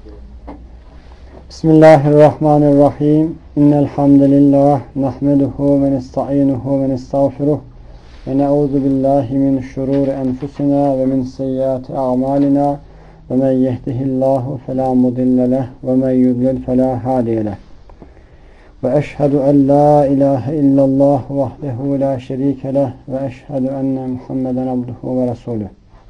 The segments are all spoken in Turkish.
Bismillahirrahmanirrahim. İnnel hamdelellahi nahmeduhu ve nestainuhu ve nestağfiruh ve na'udzu billahi min şururi enfusina ve min seyyiati a'malina ve men yehdihillahu fela mudille leh ve men yudlil fela hadiye leh. Ve eşhedü en la ilahe illallah vahdehu la şerike leh ve eşhedü enne Muhammeden abduhu ve resuluh.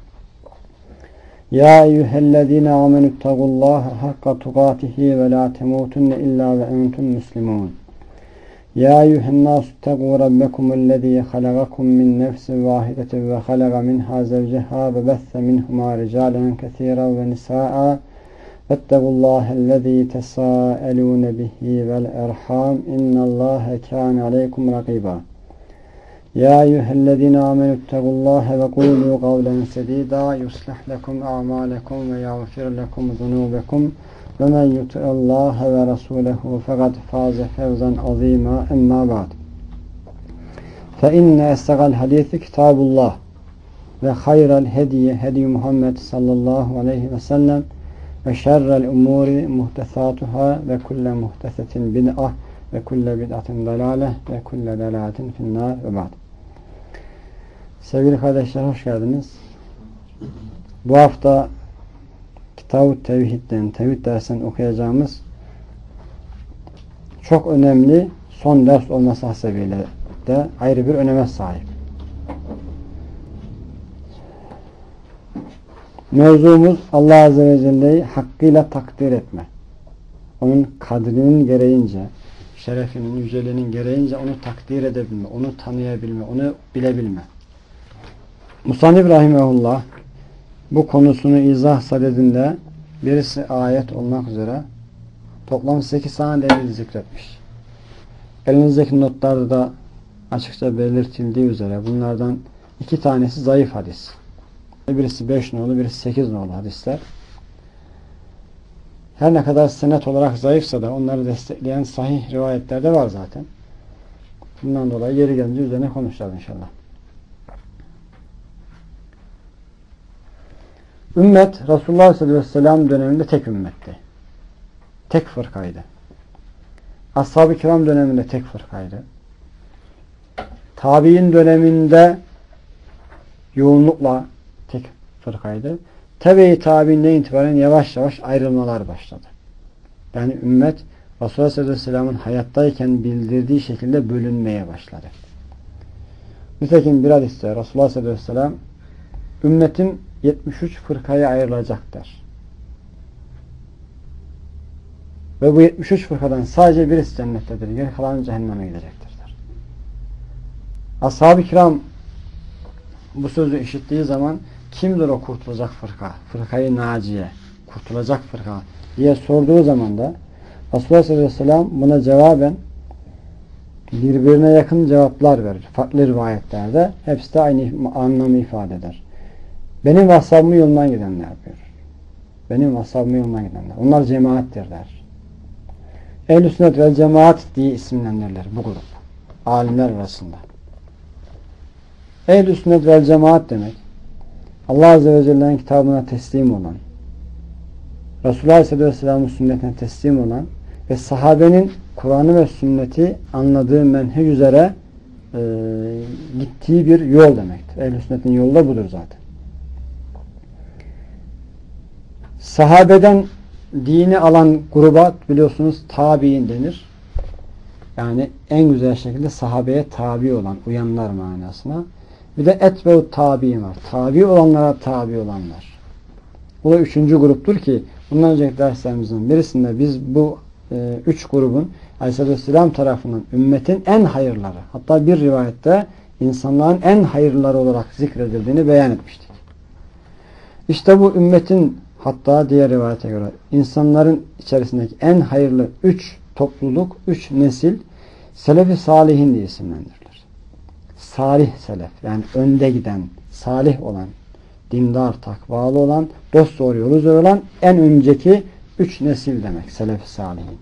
Ya eyyühellezine amenüttegullaha hakka tukatihi ve la temutunne illa ve entum muslimun. Ya eyyühennâsüttegû rabbekumullezî halagakum min nefsin vâhidetin ve halaga minhâ zevceha ve besse minhumâ ricâlen kesîran ve nisâ'a vettegullâhellezî tesâelûne bihi vel erhâm innallâhe kâne aleykum rakîbâ. Ya eyyühellezine amenüttegullâhe ve kûlû kavlen sedîdâ yuslih lekum a'mâlekum ve yağfir lekum zunûbekum ve men yuti'allâhe ve rasûlehu fekad fâze fevzen azîmâ emmâ ba'd. Fe inne essegal hadîsi kitâbullah ve hayral hediye hediy Muhammed sallallahu aleyhi ve sellem ve şerrel umûri muhtesâtuhâ ve kulle muhtesetin bid'ah ve kulle bid'atin dalâleh ve kulle dalâletin finnâr ve ba'd. Sevgili kardeşler, hoş geldiniz. Bu hafta Kitab-ı Tevhid'den, Tevhid dersinden okuyacağımız çok önemli son ders olması hasebiyle de ayrı bir öneme sahip. Mevzumuz Allah Azze ve Celle'yi hakkıyla takdir etme. Onun kadrinin gereğince, şerefinin, yüceliğinin gereğince onu takdir edebilme, onu tanıyabilme, onu bilebilme. Musannif rahimehullah bu konusunu izah sadedinde birisi ayet olmak üzere toplam 8 tane delil zikretmiş. Elinizdeki notlarda da açıkça belirtildiği üzere bunlardan 2 tanesi zayıf hadis. Birisi 5 nolu, birisi 8 nolu hadisler. Her ne kadar senet olarak zayıfsa da onları destekleyen sahih rivayetler de var zaten. Bundan dolayı yeri gelince üzerine konuşacağız inşallah. Ümmet Resulullah sallallahu aleyhi ve sellem döneminde tek ümmetti. Tek fırkaydı. Ashab-ı kiram döneminde tek fırkaydı. Tabi'in döneminde yoğunlukla tek fırkaydı. Tebe-i tabi'inden itibaren yavaş yavaş ayrılmalar başladı. Yani ümmet Resulullah sallallahu aleyhi ve sellem'in hayattayken bildirdiği şekilde bölünmeye başladı. Nitekim bir hadiste Resulullah sallallahu aleyhi ve sellem ümmetim 73 fırkaya ayrılacak der. Ve bu 73 fırkadan sadece birisi cennettedir. Geri kalan cehenneme gidecektir der. Ashab-ı kiram bu sözü işittiği zaman kimdir o kurtulacak fırka? Fırkayı naciye, kurtulacak fırka diye sorduğu zaman da Resulullah sallallahu aleyhi ve sellem buna cevaben birbirine yakın cevaplar verir. Farklı rivayetlerde hepsi de aynı anlamı ifade eder. Benim ve ashabımın yolundan gidenler diyor. Benim ve ashabımın yolundan gidenler. Onlar cemaattir der. Ehl-i sünnet ve cemaat diye isimlendirirler bu grup. Alimler arasında. Ehl-i sünnet ve cemaat demek Allah Azze ve Celle'nin kitabına teslim olan, Resulullah Aleyhisselatü Vesselam'ın sünnetine teslim olan ve sahabenin Kur'an'ı ve sünneti anladığı menhec üzere gittiği bir yol demektir. Ehl-i sünnetin yolu da budur zaten. Sahabeden dini alan gruba biliyorsunuz tabi'in denir. Yani en güzel şekilde sahabeye tabi olan, uyanlar manasına. Bir de etbeut tabi'in var. Tabi olanlara tabi olanlar. Bu da 3. gruptur ki bundan önceki derslerimizin birisinde biz bu 3 grubun Aleyhisselatü Vesselam tarafından ümmetin en hayırları, hatta bir rivayette insanların en hayırları olarak zikredildiğini beyan etmiştik. İşte bu ümmetin, hatta diğer rivayete göre insanların içerisindeki en hayırlı 3 topluluk, 3 nesil Selef-i Salihin diye isimlendirilir. Salih selef, yani önde giden, salih olan, dindar, takvalı olan, dost doğru yolu üzere olan en önceki 3 nesil demek Selef-i Salihin.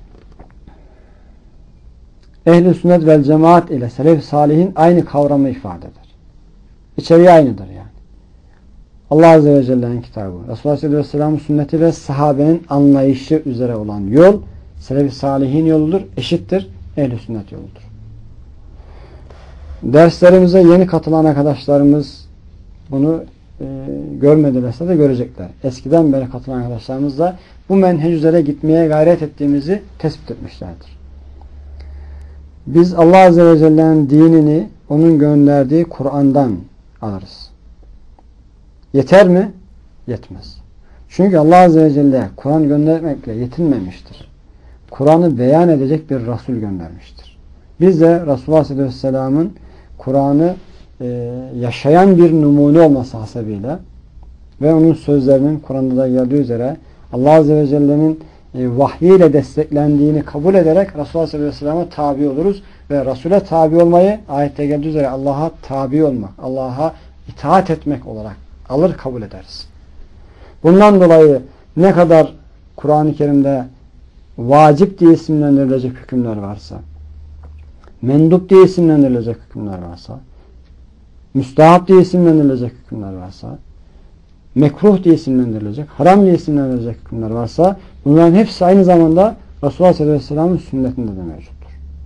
Ehl-i sünnet vel cemaat ile Selef-i Salihin aynı kavramı ifade eder. İçeriği aynıdır yani. Allah Azze ve Celle'nin kitabı, Resulullah Aleyhisselam'ın sünneti ve sahabenin anlayışı üzere olan yol, Selefi Salihin yoludur, eşittir, Ehl-i Sünnet yoludur. Derslerimize yeni katılan arkadaşlarımız bunu görmedilerse de görecekler. Eskiden beri katılan arkadaşlarımız da bu menhec üzere gitmeye gayret ettiğimizi tespit etmişlerdir. Biz Allah Azze ve Celle'nin dinini onun gönderdiği Kur'an'dan alırız. Yeter mi? Yetmez. Çünkü Allah Azze ve Celle Kur'an göndermekle yetinmemiştir. Kur'an'ı beyan edecek bir Resul göndermiştir. Biz de Resulullah Aleyhisselam'ın Kur'an'ı yaşayan bir numune olması hasebiyle ve onun sözlerinin Kur'an'da da geldiği üzere Allah Azze ve Celle'nin vahyiyle desteklendiğini kabul ederek Resulullah Aleyhisselam'a tabi oluruz ve Resul'e tabi olmayı ayette geldiği üzere Allah'a tabi olmak, Allah'a itaat etmek olarak alır kabul ederiz. Bundan dolayı ne kadar Kur'an-ı Kerim'de vacip diye isimlendirilecek hükümler varsa, mendup diye isimlendirilecek hükümler varsa, müstahap diye isimlendirilecek hükümler varsa, mekruh diye isimlendirilecek, haram diye isimlendirilecek hükümler varsa, bunların hepsi aynı zamanda Resulullah Aleyhisselam'ın sünnetinde de mevcuttur.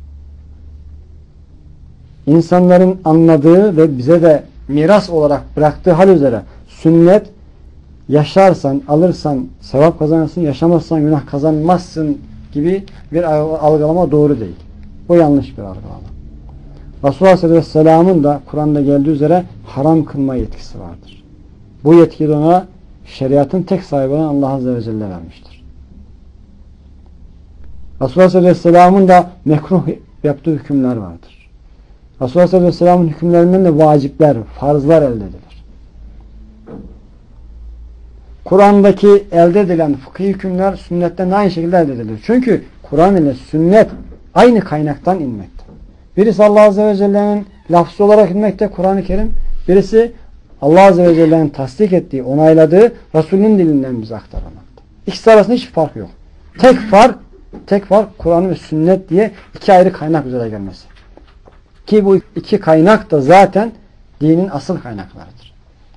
İnsanların anladığı ve bize de miras olarak bıraktığı hal üzere sünnet, yaşarsan, alırsan sevap kazanırsın, yaşamazsan günah kazanmazsın gibi bir algılama doğru değil. O yanlış bir algılama. Resulullah Aleyhisselam'ın da Kur'an'da geldiği üzere haram kılma yetkisi vardır. Bu yetkiyi de ona şeriatın tek sahibi olan Allah Azze ve Celle vermiştir. Resulullah Aleyhisselam'ın da mekruh yaptığı hükümler vardır. Resulullah Aleyhisselam'ın hükümlerinden de vacipler, farzlar elde edilir. Kur'an'daki elde edilen fıkhi hükümler sünnetten aynı şekilde elde edilir. Çünkü Kur'an ile sünnet aynı kaynaktan inmekte. Birisi Allah Azze ve Celle'nin lafzı olarak inmekte Kur'an-ı Kerim. Birisi Allah Azze ve Celle'nin tasdik ettiği, onayladığı Resulünün dilinden bize aktarılmakta. İkisi arasında hiçbir fark yok. Tek fark Kur'an ve sünnet diye iki ayrı kaynak üzere gelmesi. Ki bu iki kaynak da zaten dinin asıl kaynaklarıdır.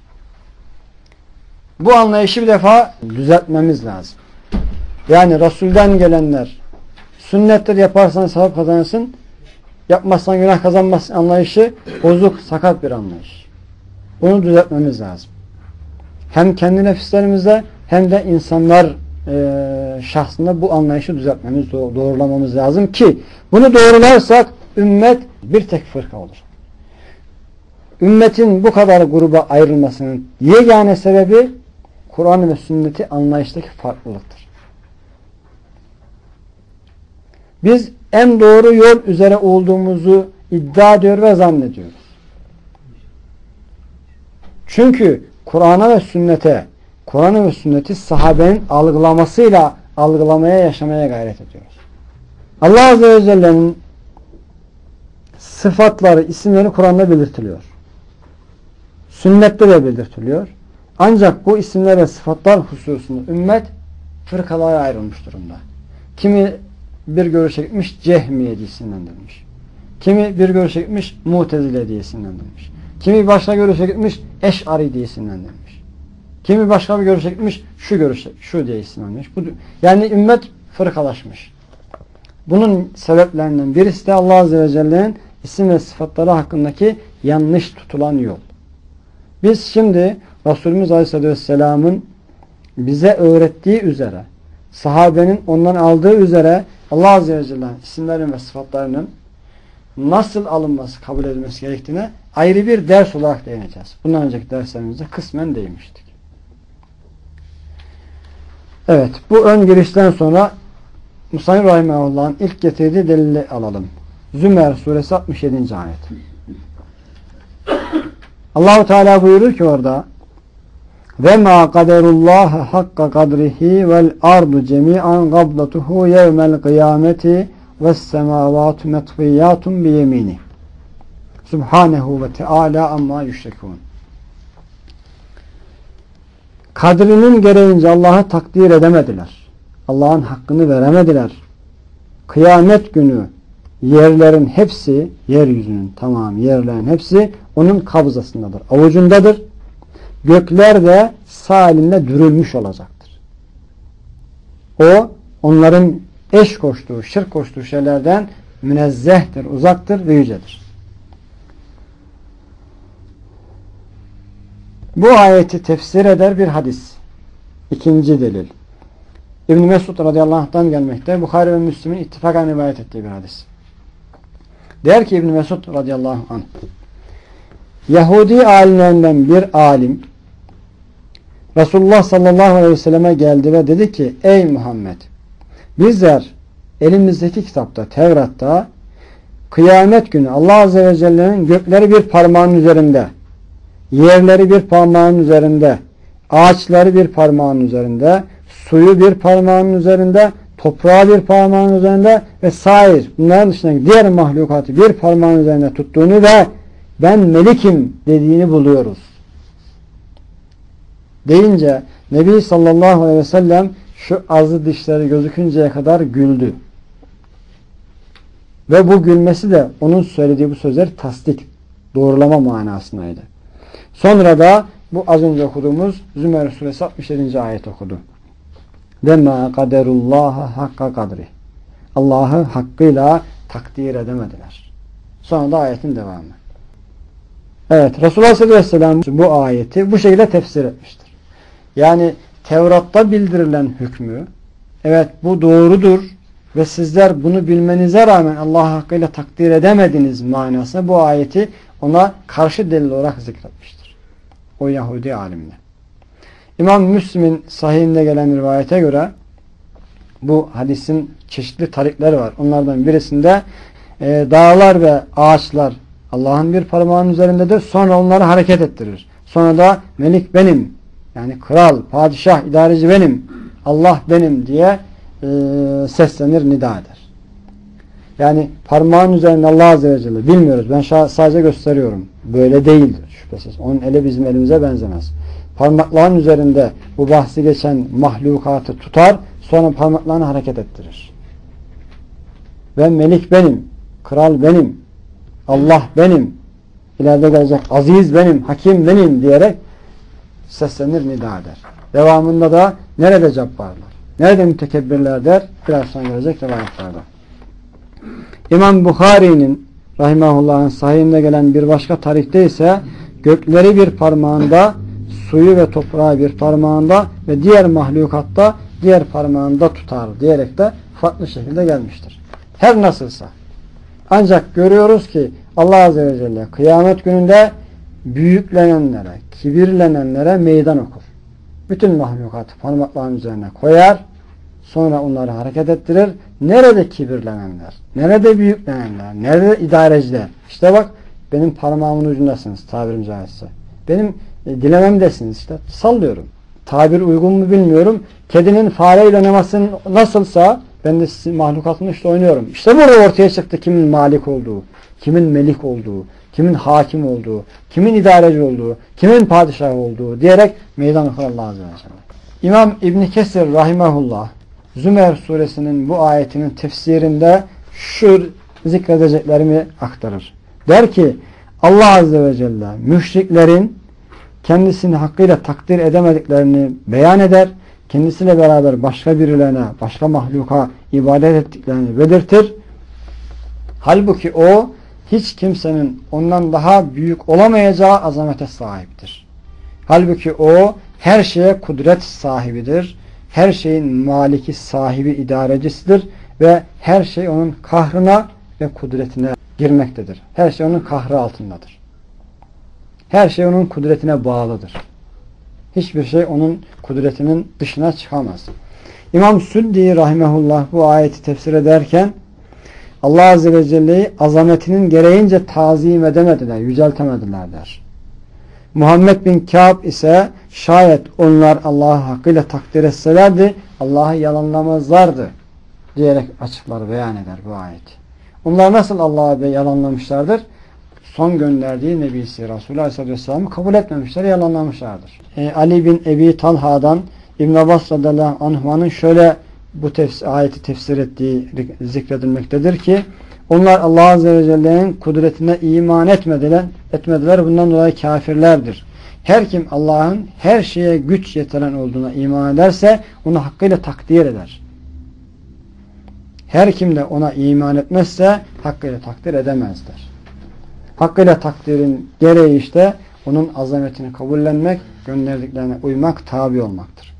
Bu anlayışı bir defa düzeltmemiz lazım. Yani Resul'den gelenler sünnetleri yaparsan sevap kazanırsın, yapmazsan günah kazanmazsın anlayışı bozuk, sakat bir anlayış. Bunu düzeltmemiz lazım. Hem kendi nefislerimizde hem de insanlar şahsında bu anlayışı düzeltmemiz, doğrulamamız lazım ki bunu doğrularsak ümmet bir tek fırka olur. Ümmetin bu kadar gruba ayrılmasının yegane sebebi Kur'an ve sünneti anlayıştaki farklılıktır. Biz en doğru yol üzere olduğumuzu iddia ediyor ve zannediyoruz. Çünkü Kur'an'a ve sünnete, Kur'an ve sünneti sahabenin algılamasıyla algılamaya, yaşamaya gayret ediyoruz. Allah Azze ve Celle'nin sıfatları, isimleri Kur'an'da belirtiliyor. Sünnette de belirtiliyor. Ancak bu isimler ve sıfatlar hususunda ümmet fırkalara ayrılmış durumda. Kimi bir görüşe gitmiş Cehmiye diye isimlendirilmiş. Kimi bir görüşe gitmiş Mutezile diye isimlendirilmiş. Kimi başka görüşe gitmiş Eş'ari diye isimlendirilmiş. Kimi başka bir görüşe gitmiş şu diye isimlendirilmiş. Yani ümmet fırkalaşmış. Bunun sebeplerinden birisi de Allah Azze ve Celle'nin isim ve sıfatları hakkındaki yanlış tutulan yol. Biz şimdi Resulümüz Aleyhisselam'ın bize öğrettiği üzere, sahabenin ondan aldığı üzere Allah Azze ve Celle'nin isimlerinin ve sıfatlarının nasıl alınması, kabul edilmesi gerektiğine ayrı bir ders olarak değineceğiz. Bundan önceki derslerimizde kısmen değinmiştik. Evet, bu ön girişten sonra Musa'nın Rahimahullah'ın ilk getirdiği delili alalım. Zümer suresi 67. ayet. Allah-u Teala buyurur ki orada ve ma kaderullah hakka kadrihi vel ardu cemi'an qabdatuhu yevmel kıyameti ves semavatu metfiyatun bi yemini. Subhanehu ve Teala amma yüşrikun. Kadrinin gereğince Allah'ı takdir edemediler. Allah'ın hakkını veremediler. Kıyamet günü yerlerin hepsi, yeryüzünün tamamı yerlerin hepsi onun kabzasındadır, avucundadır. gökler de sağ elinde dürülmüş olacaktır. O onların eş koştuğu, şirk koştuğu şeylerden münezzehtir, uzaktır ve yücedir. Bu ayeti tefsir eder bir hadis. İkinci delil. İbn-i Mesud radıyallahu anh'tan gelmekte. Bukhari ve Müslim'in ittifakan rivayet ettiği bir hadis. Der ki İbn-i Mesud radıyallahu anh, Yahudi alimlerinden bir alim Resulullah sallallahu aleyhi ve selleme geldi ve dedi ki, ey Muhammed, bizler elimizdeki kitapta, Tevrat'ta kıyamet günü Allah azze ve celle'nin gökleri bir parmağın üzerinde, yerleri bir parmağın üzerinde, ağaçları bir parmağın üzerinde, suyu bir parmağın üzerinde, toprağı bir parmağın üzerinde ve sair bunların dışındaki diğer mahlukatı bir parmağın üzerinde tuttuğunu ve ben melikim dediğini buluyoruz. Deyince Nebi sallallahu aleyhi ve sellem şu azı dişleri gözükünceye kadar güldü. Ve bu gülmesi de onun söylediği bu sözler tasdik, doğrulama manasındaydı. Sonra da bu az önce okuduğumuz Zümer suresi 67. ayet okudu. Ve ma kaderullaha hakka kadri. Allah'ı hakkıyla takdir edemediler. Sonra da ayetin devamı. Evet, Resulullah sallallahu aleyhi ve sellem bu ayeti bu şekilde tefsir etmiştir. Yani Tevrat'ta bildirilen hükmü, evet bu doğrudur ve sizler bunu bilmenize rağmen Allah'ı hakkıyla takdir edemediniz manasında bu ayeti ona karşı delil olarak zikretmiştir. O Yahudi alimle. İmam Müslim'in sahihinde gelen rivayete göre bu hadisin çeşitli tarikleri var. Onlardan birisinde dağlar ve ağaçlar Allah'ın bir parmağının üzerindedir. Sonra onları hareket ettirir. Sonra da melik benim, yani kral, padişah, idareci benim, Allah benim diye seslenir, nida eder. Yani parmağın üzerinde Allah azze ve celle bilmiyoruz. Ben sadece gösteriyorum. Böyle değildir şüphesiz. Onun eli bizim elimize benzemez. Parmakların üzerinde bu bahsi geçen mahlukatı tutar, sonra parmaklarını hareket ettirir. Ve melik benim, kral benim, Allah benim, ileride gelecek aziz benim, hakim benim diyerek seslenir, nida eder. Devamında da nerede cabbarlar, nerede mütekebbirler der, biraz sonra gelecek rivayetlerde. İmam Bukhari'nin rahimahullah'ın sahihinde gelen bir başka tarihte ise gökleri bir parmağında, suyu ve toprağı bir parmağında ve diğer mahlukatta diğer parmağında tutar diyerek de farklı şekilde gelmiştir. Her nasılsa. Ancak görüyoruz ki Allah azze ve celle kıyamet gününde büyüklenenlere, kibirlenenlere meydan okur. Bütün mahlukatı parmaklarının üzerine koyar, sonra onları hareket ettirir. Nerede kibirlenenler, nerede büyüklenenler, nerede idareciler? İşte bak benim parmağımın ucundasınız tabiri caizse. Benim dilememdesiniz işte. Sallıyorum. Tabir uygun mu bilmiyorum. Kedinin fareyle oynaması nasılsa ben de mahlukatımla işte oynuyorum. İşte burada ortaya çıktı kimin malik olduğu, kimin melik olduğu, kimin hakim olduğu, kimin idareci olduğu, kimin padişah olduğu diyerek meydan okur Allah azze ve celle. İmam İbn Kesir rahimahullah Zümer suresinin bu ayetinin tefsirinde şu zikredeceklerimi aktarır. Der ki Allah azze ve celle müşriklerin kendisini hakkıyla takdir edemediklerini beyan eder. Kendisiyle beraber başka birilerine, başka mahluka ibadet ettiklerini belirtir. Halbuki o hiç kimsenin ondan daha büyük olamayacağı azamete sahiptir. Halbuki o her şeye kudret sahibidir. Her şeyin maliki, sahibi, idarecisidir ve her şey onun kahrına ve kudretine girmektedir. Her şey onun kahrı altındadır. Her şey onun kudretine bağlıdır. Hiçbir şey onun kudretinin dışına çıkamaz. İmam Süddi rahimehullah bu ayeti tefsir ederken Allah azze ve celle'yi azametinin gereğince tazim edemediler, yüceltemediler der. Muhammed bin Kâb ise şayet onlar Allah'ı hakkıyla takdir etselerdi Allah'ı yalanlamazlardı diyerek açıklar, beyan eder bu ayeti. Onlar nasıl Allah'ı yalanlamışlardır? Son gönderdiği Nebisi Resulü Aleyhisselam'ı kabul etmemişler, yalanlamışlardır. Ali bin Ebi Talha'dan İbn Abbas radıyallahu anh'ın şöyle bu ayeti tefsir ettiği zikredilmektedir ki onlar Allah azze ve celle'nin kudretine iman etmediler. Bundan dolayı kafirlerdir. Her kim Allah'ın her şeye güç yetiren olduğuna iman ederse onu hakkıyla takdir eder. Her kim de ona iman etmezse hakkıyla takdir edemezler. Hakkıyla takdirin gereği işte onun azametini kabullenmek, gönderdiklerine uymak, tabi olmaktır.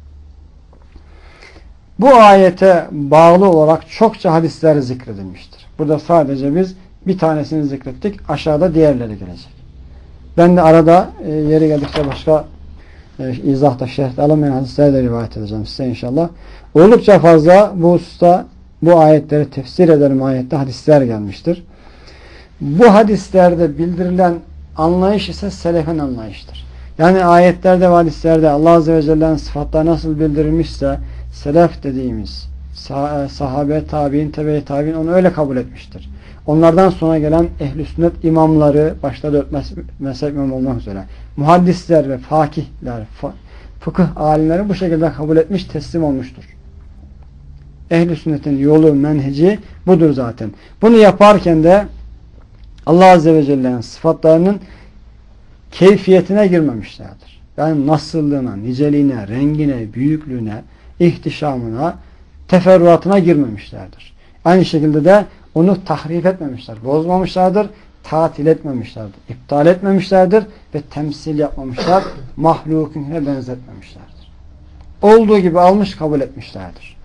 Bu ayete bağlı olarak çokça hadisler zikredilmiştir. Burada sadece biz bir tanesini zikrettik. Aşağıda diğerleri gelecek. Ben de arada yeri geldikçe başka izahta, şerhte alınmayan hadisleri de rivayet edeceğim size inşallah. Oldukça fazla bu hususta bu ayetleri tefsir ederim ayette hadisler gelmiştir. Bu hadislerde bildirilen anlayış ise selefin anlayıştır. Yani ayetlerde ve hadislerde Allah Azze ve Celle'nin sıfatları nasıl bildirilmişse selef dediğimiz sahabe, tabi'in, tebe-i tabi'in onu öyle kabul etmiştir. Onlardan sonra gelen ehl-i sünnet imamları, başta 4 mezhep imam olmak üzere, muhaddisler ve fakihler, fıkıh alimleri bu şekilde kabul etmiş, teslim olmuştur. Ehl-i sünnetin yolu, menheci budur zaten. Bunu yaparken de Allah Azze ve Celle'nin sıfatlarının keyfiyetine girmemişlerdir. Yani nasıllığına, niceliğine, rengine, büyüklüğüne, ihtişamına, teferruatına girmemişlerdir. Aynı şekilde de onu tahrif etmemişler, bozmamışlardır, tatil etmemişlerdir, iptal etmemişlerdir ve temsil yapmamışlar, mahlukine benzetmemişlerdir. Olduğu gibi almış kabul etmişlerdir.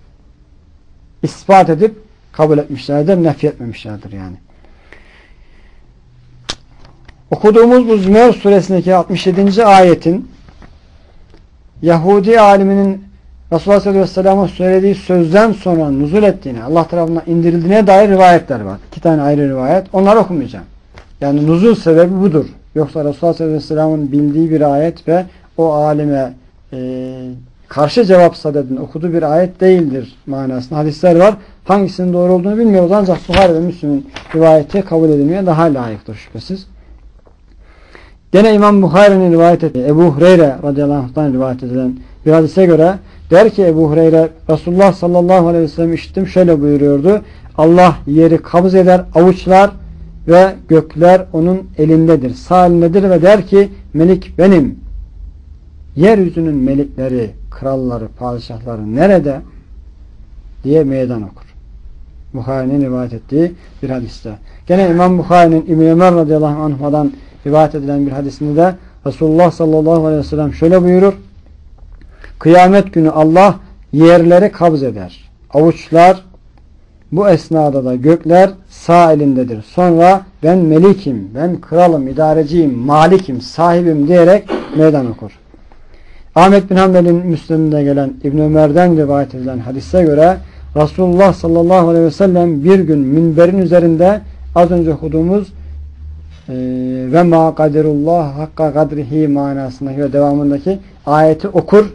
İspat edip kabul etmişlerdir, nefi etmemişlerdir yani. Okuduğumuz bu Zümer suresindeki 67. ayetin Yahudi aliminin Resulullah sallallahu aleyhi ve sellem'e söylediği sözden sonra nuzul ettiğine, Allah tarafından indirildiğine dair rivayetler var. 2 tane ayrı rivayet. Onları okumayacağım. Yani nuzul sebebi budur. Yoksa Resulullah sallallahu aleyhi ve sellem'in bildiği bir ayet ve o alime karşı cevap sadedin okuduğu bir ayet değildir manasında hadisler var. Hangisinin doğru olduğunu bilmiyoruz ancak Buhari ve Müslim'in rivayeti kabul edilmeye daha layıktır şüphesiz. Gene İmam Buhari'nin rivayet ettiği Ebu Hureyre radıyallahu anh'tan rivayet edilen bir hadise göre der ki Ebu Hureyre, Resulullah sallallahu aleyhi ve sellem işittim şöyle buyuruyordu. Allah yeri kabz eder, avuçlar ve gökler onun elindedir, sağ elindedir ve der ki melik benim. Yeryüzünün melikleri, kralları, padişahları nerede? Diye meydan okur. Buhari'nin rivayet ettiği bir hadiste. Gene İmam Buhari'nin İbn Ömer radıyallahu anh'dan rivayet edilen bir hadisinde de Resulullah sallallahu aleyhi ve sellem şöyle buyurur. Kıyamet günü Allah yerleri kabz eder. Avuçlar, bu esnada da gökler sağ elindedir. Sonra ben melikim, ben kralım, idareciyim, malikim, sahibim diyerek meydan okur. Ahmet bin Hanbel'in Müslim'de gelen İbn Ömer'den rivayet edilen hadise göre Resulullah sallallahu aleyhi ve sellem bir gün minberin üzerinde az önce okuduğumuz ve ma kaderullah hakka kadrihi manasındaki ve devamındaki ayeti okur.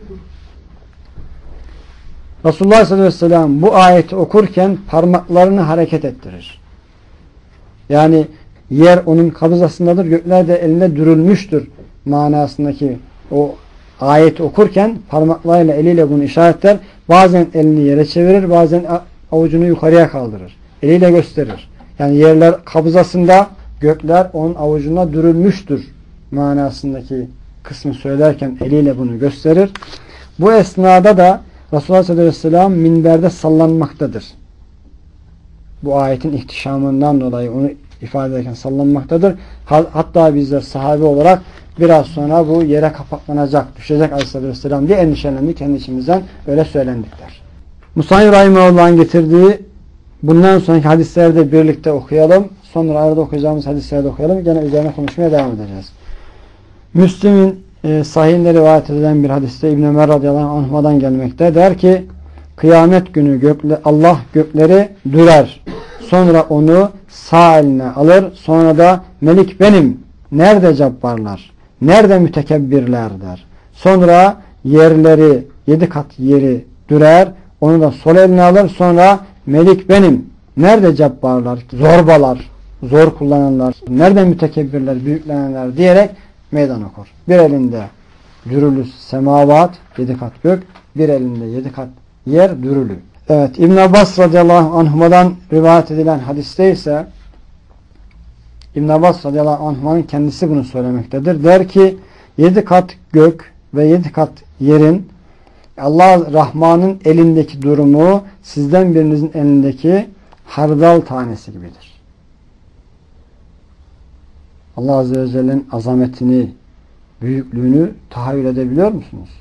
Resulullah sallallahu aleyhi ve sellem bu ayeti okurken parmaklarını hareket ettirir. Yani yer onun kabzasındadır, gökler de elinde dürülmüştür manasındaki o ayeti okurken parmaklarıyla, eliyle bunu işaretler. Bazen elini yere çevirir, bazen avucunu yukarıya kaldırır. Eliyle gösterir. Yani yerler kabzasında, gökler onun avucuna dürülmüştür manasındaki kısmı söylerken eliyle bunu gösterir. Bu esnada da Resulullah sallallahu aleyhi ve sellem minberde sallanmaktadır. Bu ayetin ihtişamından dolayı onu ifade ederken sallanmaktadır. Hatta bizler sahabe olarak biraz sonra bu yere kapaklanacak, düşecek aleyhissalatü vesselam diye endişelendik. Kendi içimizden öyle söylendikler. Musayyib Rahimahullah'ın getirdiği bundan sonraki hadisleri de birlikte okuyalım. Sonra arada okuyacağımız hadisleri de okuyalım. Gene üzerine konuşmaya devam edeceğiz. Müslim'in sahihinde rivayet edilen bir hadiste İbn Ömer radıyallahu anh'dan gelmekte. Der ki kıyamet günü Allah gökleri dürer. Sonra onu sağ eline alır. Sonra da melik benim. Nerede cabbarlar? Nerede mütekebbirler der. Sonra yerleri 7 kat yeri dürer. Onu da sol eline alır. Sonra melik benim. Nerede cabbarlar? Zorbalar. Zor kullananlar. Nerede mütekebbirler? Büyüklenenler diyerek meydan okur. Bir elinde dürülü semavat 7 kat gök. Bir elinde 7 kat yer dürülü. Evet, İbn Abbas radıyallahu anhuma'dan rivayet edilen hadiste ise İbn Abbas radıyallahu anhuma'nın kendisi bunu söylemektedir. Der ki 7 kat gök ve 7 kat yerin Allah Rahman'ın elindeki durumu sizden birinizin elindeki hardal tanesi gibidir. Allah Azze ve Celle'nin azametini, büyüklüğünü tahayyül edebiliyor musunuz?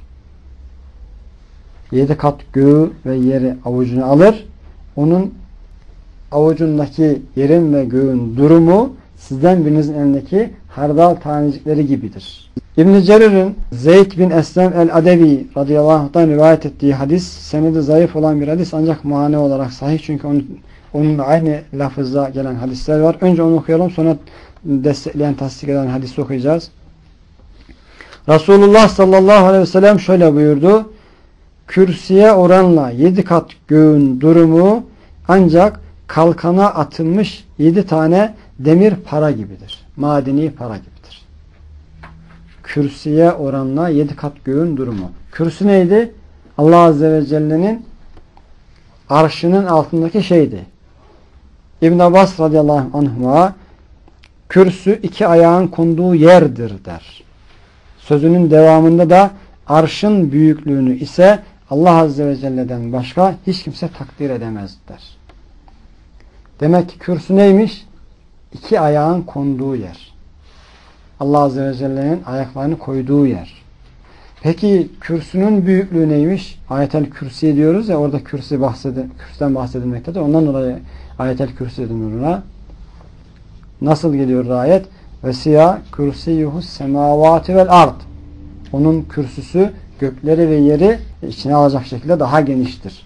7 kat göğü ve yeri avucuna alır. Onun avucundaki yerin ve göğün durumu sizden birinizin elindeki hardal tanecikleri gibidir. İbn-i Cerir'in Zeyd bin Eslem el-Adevi radıyallahu anh'tan rivayet ettiği hadis senedi zayıf olan bir hadis ancak mani olarak sahih, çünkü onunla aynı lafızda gelen hadisler var. Önce onu okuyalım, sonra destekleyen, tasdik eden hadisi okuyacağız. Resulullah sallallahu aleyhi ve sellem şöyle buyurdu: kürsüye oranla 7 kat göğün durumu ancak kalkana atılmış 7 tane demir para gibidir. Madeni para gibidir. Kürsüye oranla 7 kat göğün durumu. Kürsü neydi? Allah Azze ve Celle'nin arşının altındaki şeydi. İbn Abbas radıyallahu anhuma kürsü 2 ayağın konduğu yerdir der. Sözünün devamında da arşın büyüklüğünü ise Allah Azze ve Celle'den başka hiç kimse takdir edemez der. Demek ki kürsü neymiş? 2 ayağın konduğu yer. Allah Azze ve Celle'nin ayaklarını koyduğu yer. Peki kürsünün büyüklüğü neymiş? Ayetel Kürsi diyoruz ya, orada kürsüden bahsedilmektedir. Ondan dolayı Ayetel Kürsi denir ona. Nasıl geliyor ayet? Ve siyah kürsiyuhus semavati vel ard. Onun kürsüsü gökleri ve yeri içine alacak şekilde daha geniştir.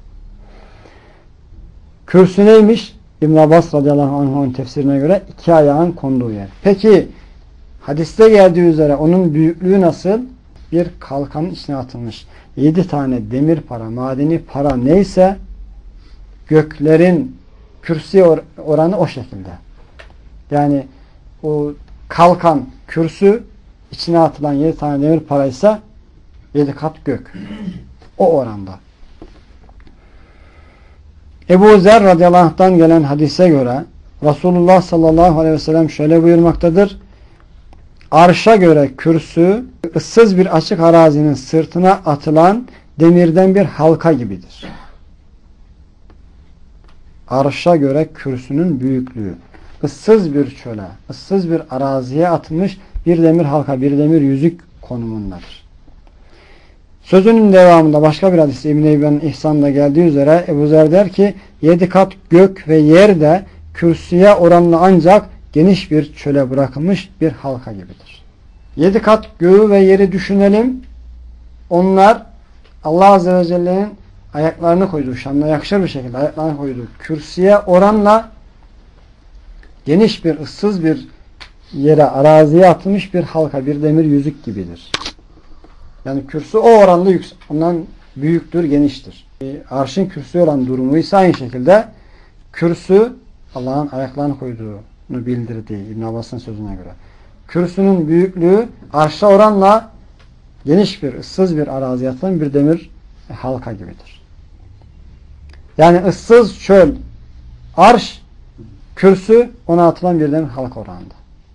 Kürsü neymiş? İbn Abbas radıyallahu anh'ın tefsirine göre 2 ayağın konduğu yer. Peki hadiste geldiği üzere onun büyüklüğü nasıl? Bir kalkanın içine atılmış 7 tane demir para, madeni para neyse göklerin kürsüye oranı o şekilde. Yani o kalkan, kürsü, içine atılan 7 tane demir paraysa 7 kat gök. O oranda. Ebu Zer radıyallahu anh'tan gelen hadise göre Resulullah sallallahu aleyhi ve sellem şöyle buyurmaktadır: arşa göre kürsü ıssız bir açık arazinin sırtına atılan demirden bir halka gibidir. Arşa göre kürsünün büyüklüğü ıssız bir çöle, ıssız bir araziye atılmış bir demir halka, bir demir yüzük konumundadır. Sözünün devamında başka bir hadis İbn-i Ebi'nin İhsan'da geldiği üzere Ebu Zer der ki 7 kat gök ve yer de kürsüye oranla ancak geniş bir çöle bırakılmış bir halka gibidir. 7 kat göğü ve yeri düşünelim. Onlar Allah Azze ve Celle'nin ayaklarını koyduğu, şanına yakışır bir şekilde ayaklarını koyduğu kürsüye oranla geniş bir, ıssız bir yere, araziye atılmış bir halka, bir demir yüzük gibidir. Yani kürsü o oranda ondan büyüktür, geniştir. Arşın kürsü olan durumu ise aynı şekilde kürsü Allah'ın ayaklarını koyduğunu bildirdiği İbn Abbas'ın sözüne göre. Kürsünün büyüklüğü arşa oranla geniş bir, ıssız bir araziye atılan bir demir halka gibidir. Yani ıssız çöl, arş, kürsü ona atılan bir demir halka oranında.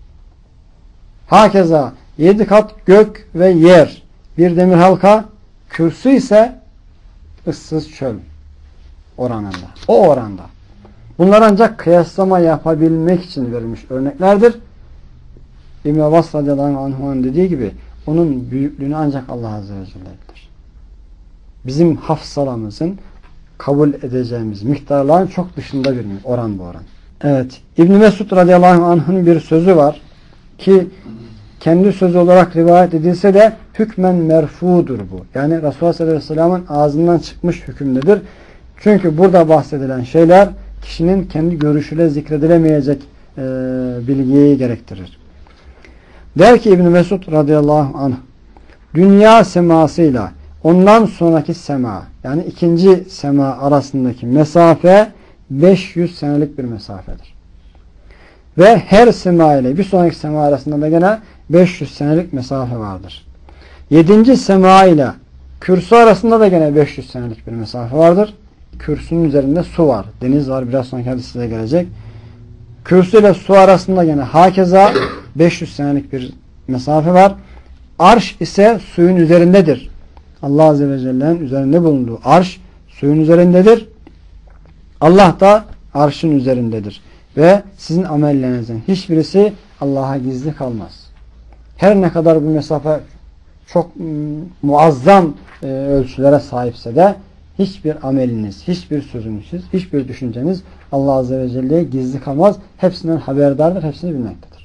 Hakeza 7 kat gök ve yer bir demir halka, kürsü ise ıssız çöl oranında. O oranda. Bunlar ancak kıyaslama yapabilmek için verilmiş örneklerdir. İbn Abbas radıyallahu anh'ın dediği gibi onun büyüklüğünü ancak Allah Azze ve Celle bilir. Bizim hafsalamızın kabul edeceğimiz miktarların çok dışında bir oran bu oran. Evet. İbn Mesud radıyallahu anh'ın bir sözü var ki kendi sözü olarak rivayet edilse de hükmen merfudur bu. Yani Resulullah sallallahu aleyhi ve sellem'in ağzından çıkmış hükümdedir. Çünkü burada bahsedilen şeyler kişinin kendi görüşüyle zikredilemeyecek bilgiyi gerektirir. Der ki İbn Mesud radıyallahu anh, dünya semasıyla ondan sonraki sema, yani ikinci sema arasındaki mesafe 500 senelik bir mesafedir. Ve her sema ile bir sonraki sema arasında da gene 500 senelik mesafe vardır. 7. sema ile kürsü arasında da gene 500 senelik bir mesafe vardır. Kürsünün üzerinde su var, deniz var, biraz sonraki hadiste de gelecek. Kürsü ile su arasında gene hakeza 500 senelik bir mesafe var. Arş ise suyun üzerindedir. Allah Azze ve Celle'nin üzerinde bulunduğu arş suyun üzerindedir. Allah da arşın üzerindedir. Ve sizin amellerinizin hiçbirisi Allah'a gizli kalmaz. Her ne kadar bu mesafe çok muazzam ölçülere sahipse de hiçbir ameliniz, hiçbir sözünüz, hiçbir düşünceniz Allah Azze ve Celle'ye gizli kalmaz. Hepsinden haberdardır, hepsini bilmektedir.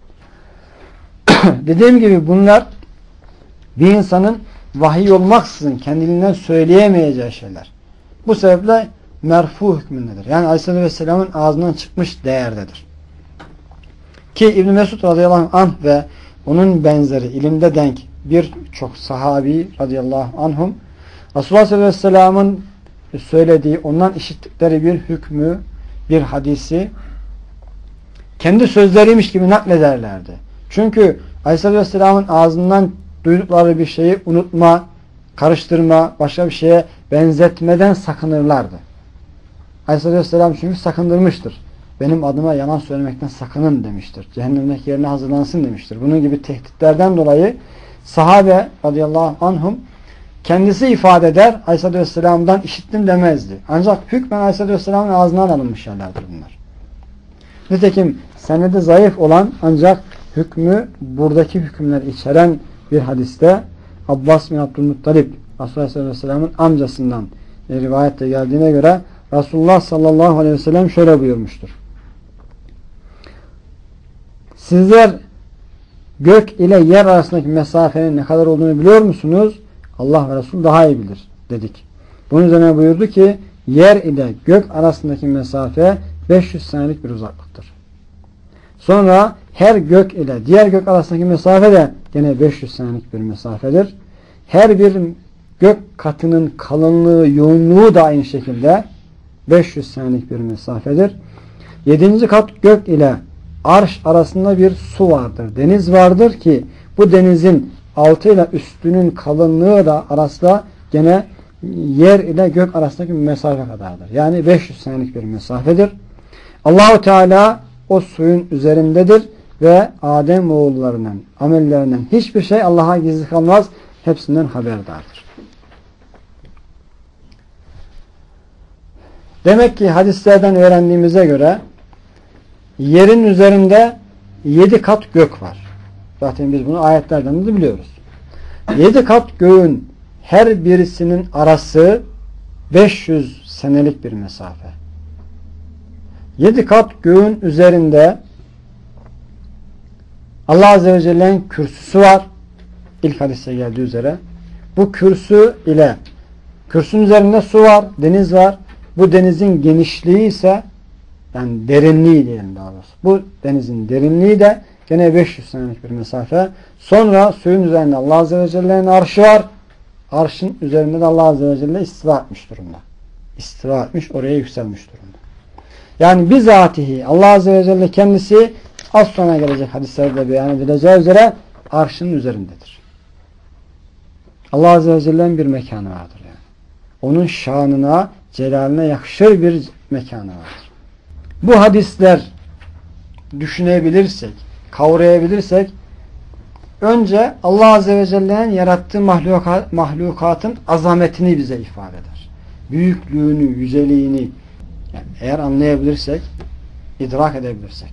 Dediğim gibi bunlar bir insanın vahiy olmaksızın kendiliğinden söyleyemeyeceği şeyler. Bu sebeple merfu hükmündedir. Yani Aleyhisselatü Vesselam'ın ağzından çıkmış değerdedir. Ki İbn Mesud radıyallahu anh ve onun benzeri ilimde denk birçok sahabi radıyallahu anhum Resulullah sallallahu aleyhi ve sellem'in söylediği, ondan işittikleri bir hükmü, bir hadisi kendi sözleriymiş gibi naklederlerdi. Çünkü Aleyhisselatü Vesselam'ın ağzından duydukları bir şeyi unutma, karıştırma, başka bir şeye benzetmeden sakınırlardı. Aleyhisselatü Vesselam çünkü sakındırmıştır. Benim adıma yalan söylemekten sakının demiştir. Cehennemdeki yerine hazırlansın demiştir. Bunun gibi tehditlerden dolayı sahabe radıyallahu anhum kendisi ifade eder, Aleyhisselatü Vesselam'dan işittim demezdi. Ancak hükmen Aleyhisselatü Vesselam'ın ağzından alınmış yerlerdir bunlar. Nitekim senedi zayıf olan ancak hükmü buradaki hükümleri içeren bir hadiste Abbas bin Abdülmuttalib Resulullah sallallahu aleyhi ve sellem'in amcasından rivayette geldiğine göre Resulullah sallallahu aleyhi ve sellem şöyle buyurmuştur. Sizler gök ile yer arasındaki mesafenin ne kadar olduğunu biliyor musunuz? Allah ve Resul daha iyi bilir dedik. Bunun üzerine buyurdu ki yer ile gök arasındaki mesafe 500 senelik bir uzaklıktır. Sonra her gök ile diğer gök arasındaki mesafe de gene 500 senelik bir mesafedir. Her bir gök katının kalınlığı, yoğunluğu da aynı şekilde 500 senelik bir mesafedir. 7. kat gök ile arş arasında bir su vardır, deniz vardır ki bu denizin altı ile üstünün kalınlığı da arasında gene yer ile gök arasındaki mesafe kadardır. Yani 500 senelik bir mesafedir. Allahu Teala o suyun üzerindedir ve Adem oğullarının amellerinden hiçbir şey Allah'a gizli kalmaz. Hepsinden haberdardır. Demek ki hadislerden öğrendiğimize göre yerin üzerinde 7 kat gök var. Zaten biz bunu ayetlerden de biliyoruz. 7 kat göğün her birisinin arası 500 senelik bir mesafe. 7 kat göğün üzerinde Allah Azze ve Celle'nin kürsüsü var. İlk hadiste geldiği üzere. Bu kürsü ile kürsünün üzerinde su var, deniz var. Bu denizin genişliği ise yani derinliği diyelim daha doğrusu. Bu denizin derinliği de gene 500 senelik bir mesafe. Sonra suyun üzerinde Allah Azze ve Celle'nin arşı var. Arşın üzerinde de Allah Azze ve Celle istiva etmiş durumda. İstiva etmiş, oraya yükselmiş durumda. Yani bizatihi Allah Azze ve Celle kendisi az sonra gelecek hadislerde beyan edileceği üzere arşın üzerindedir. Allah Azze ve Celle'nin bir mekanı vardır yani. Onun şanına, celaline yakışır bir mekanı vardır. Bu hadisler düşünebilirsek, kavrayabilirsek önce Allah Azze ve Celle'nin yarattığı mahlukatın azametini bize ifade eder. Büyüklüğünü, yüceliğini yani eğer anlayabilirsek, idrak edebilirsek.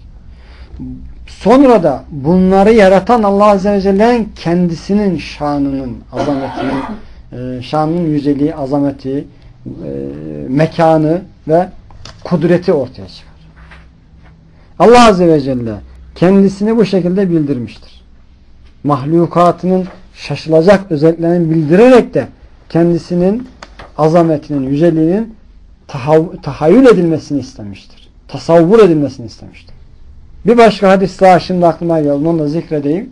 Sonra da bunları yaratan Allah Azze ve Celle'nin kendisinin şanının, azametinin, şanının yüceliği, azameti, mekanı ve kudreti ortaya çıkar. Allah Azze ve Celle kendisini bu şekilde bildirmiştir. Mahlukatının şaşılacak özelliklerini bildirerek de kendisinin azametinin, yüceliğinin tahayyül edilmesini istemiştir. Tasavvur edilmesini istemiştir. Bir başka hadis daha şimdi aklıma geldi. Onu da zikredeyim.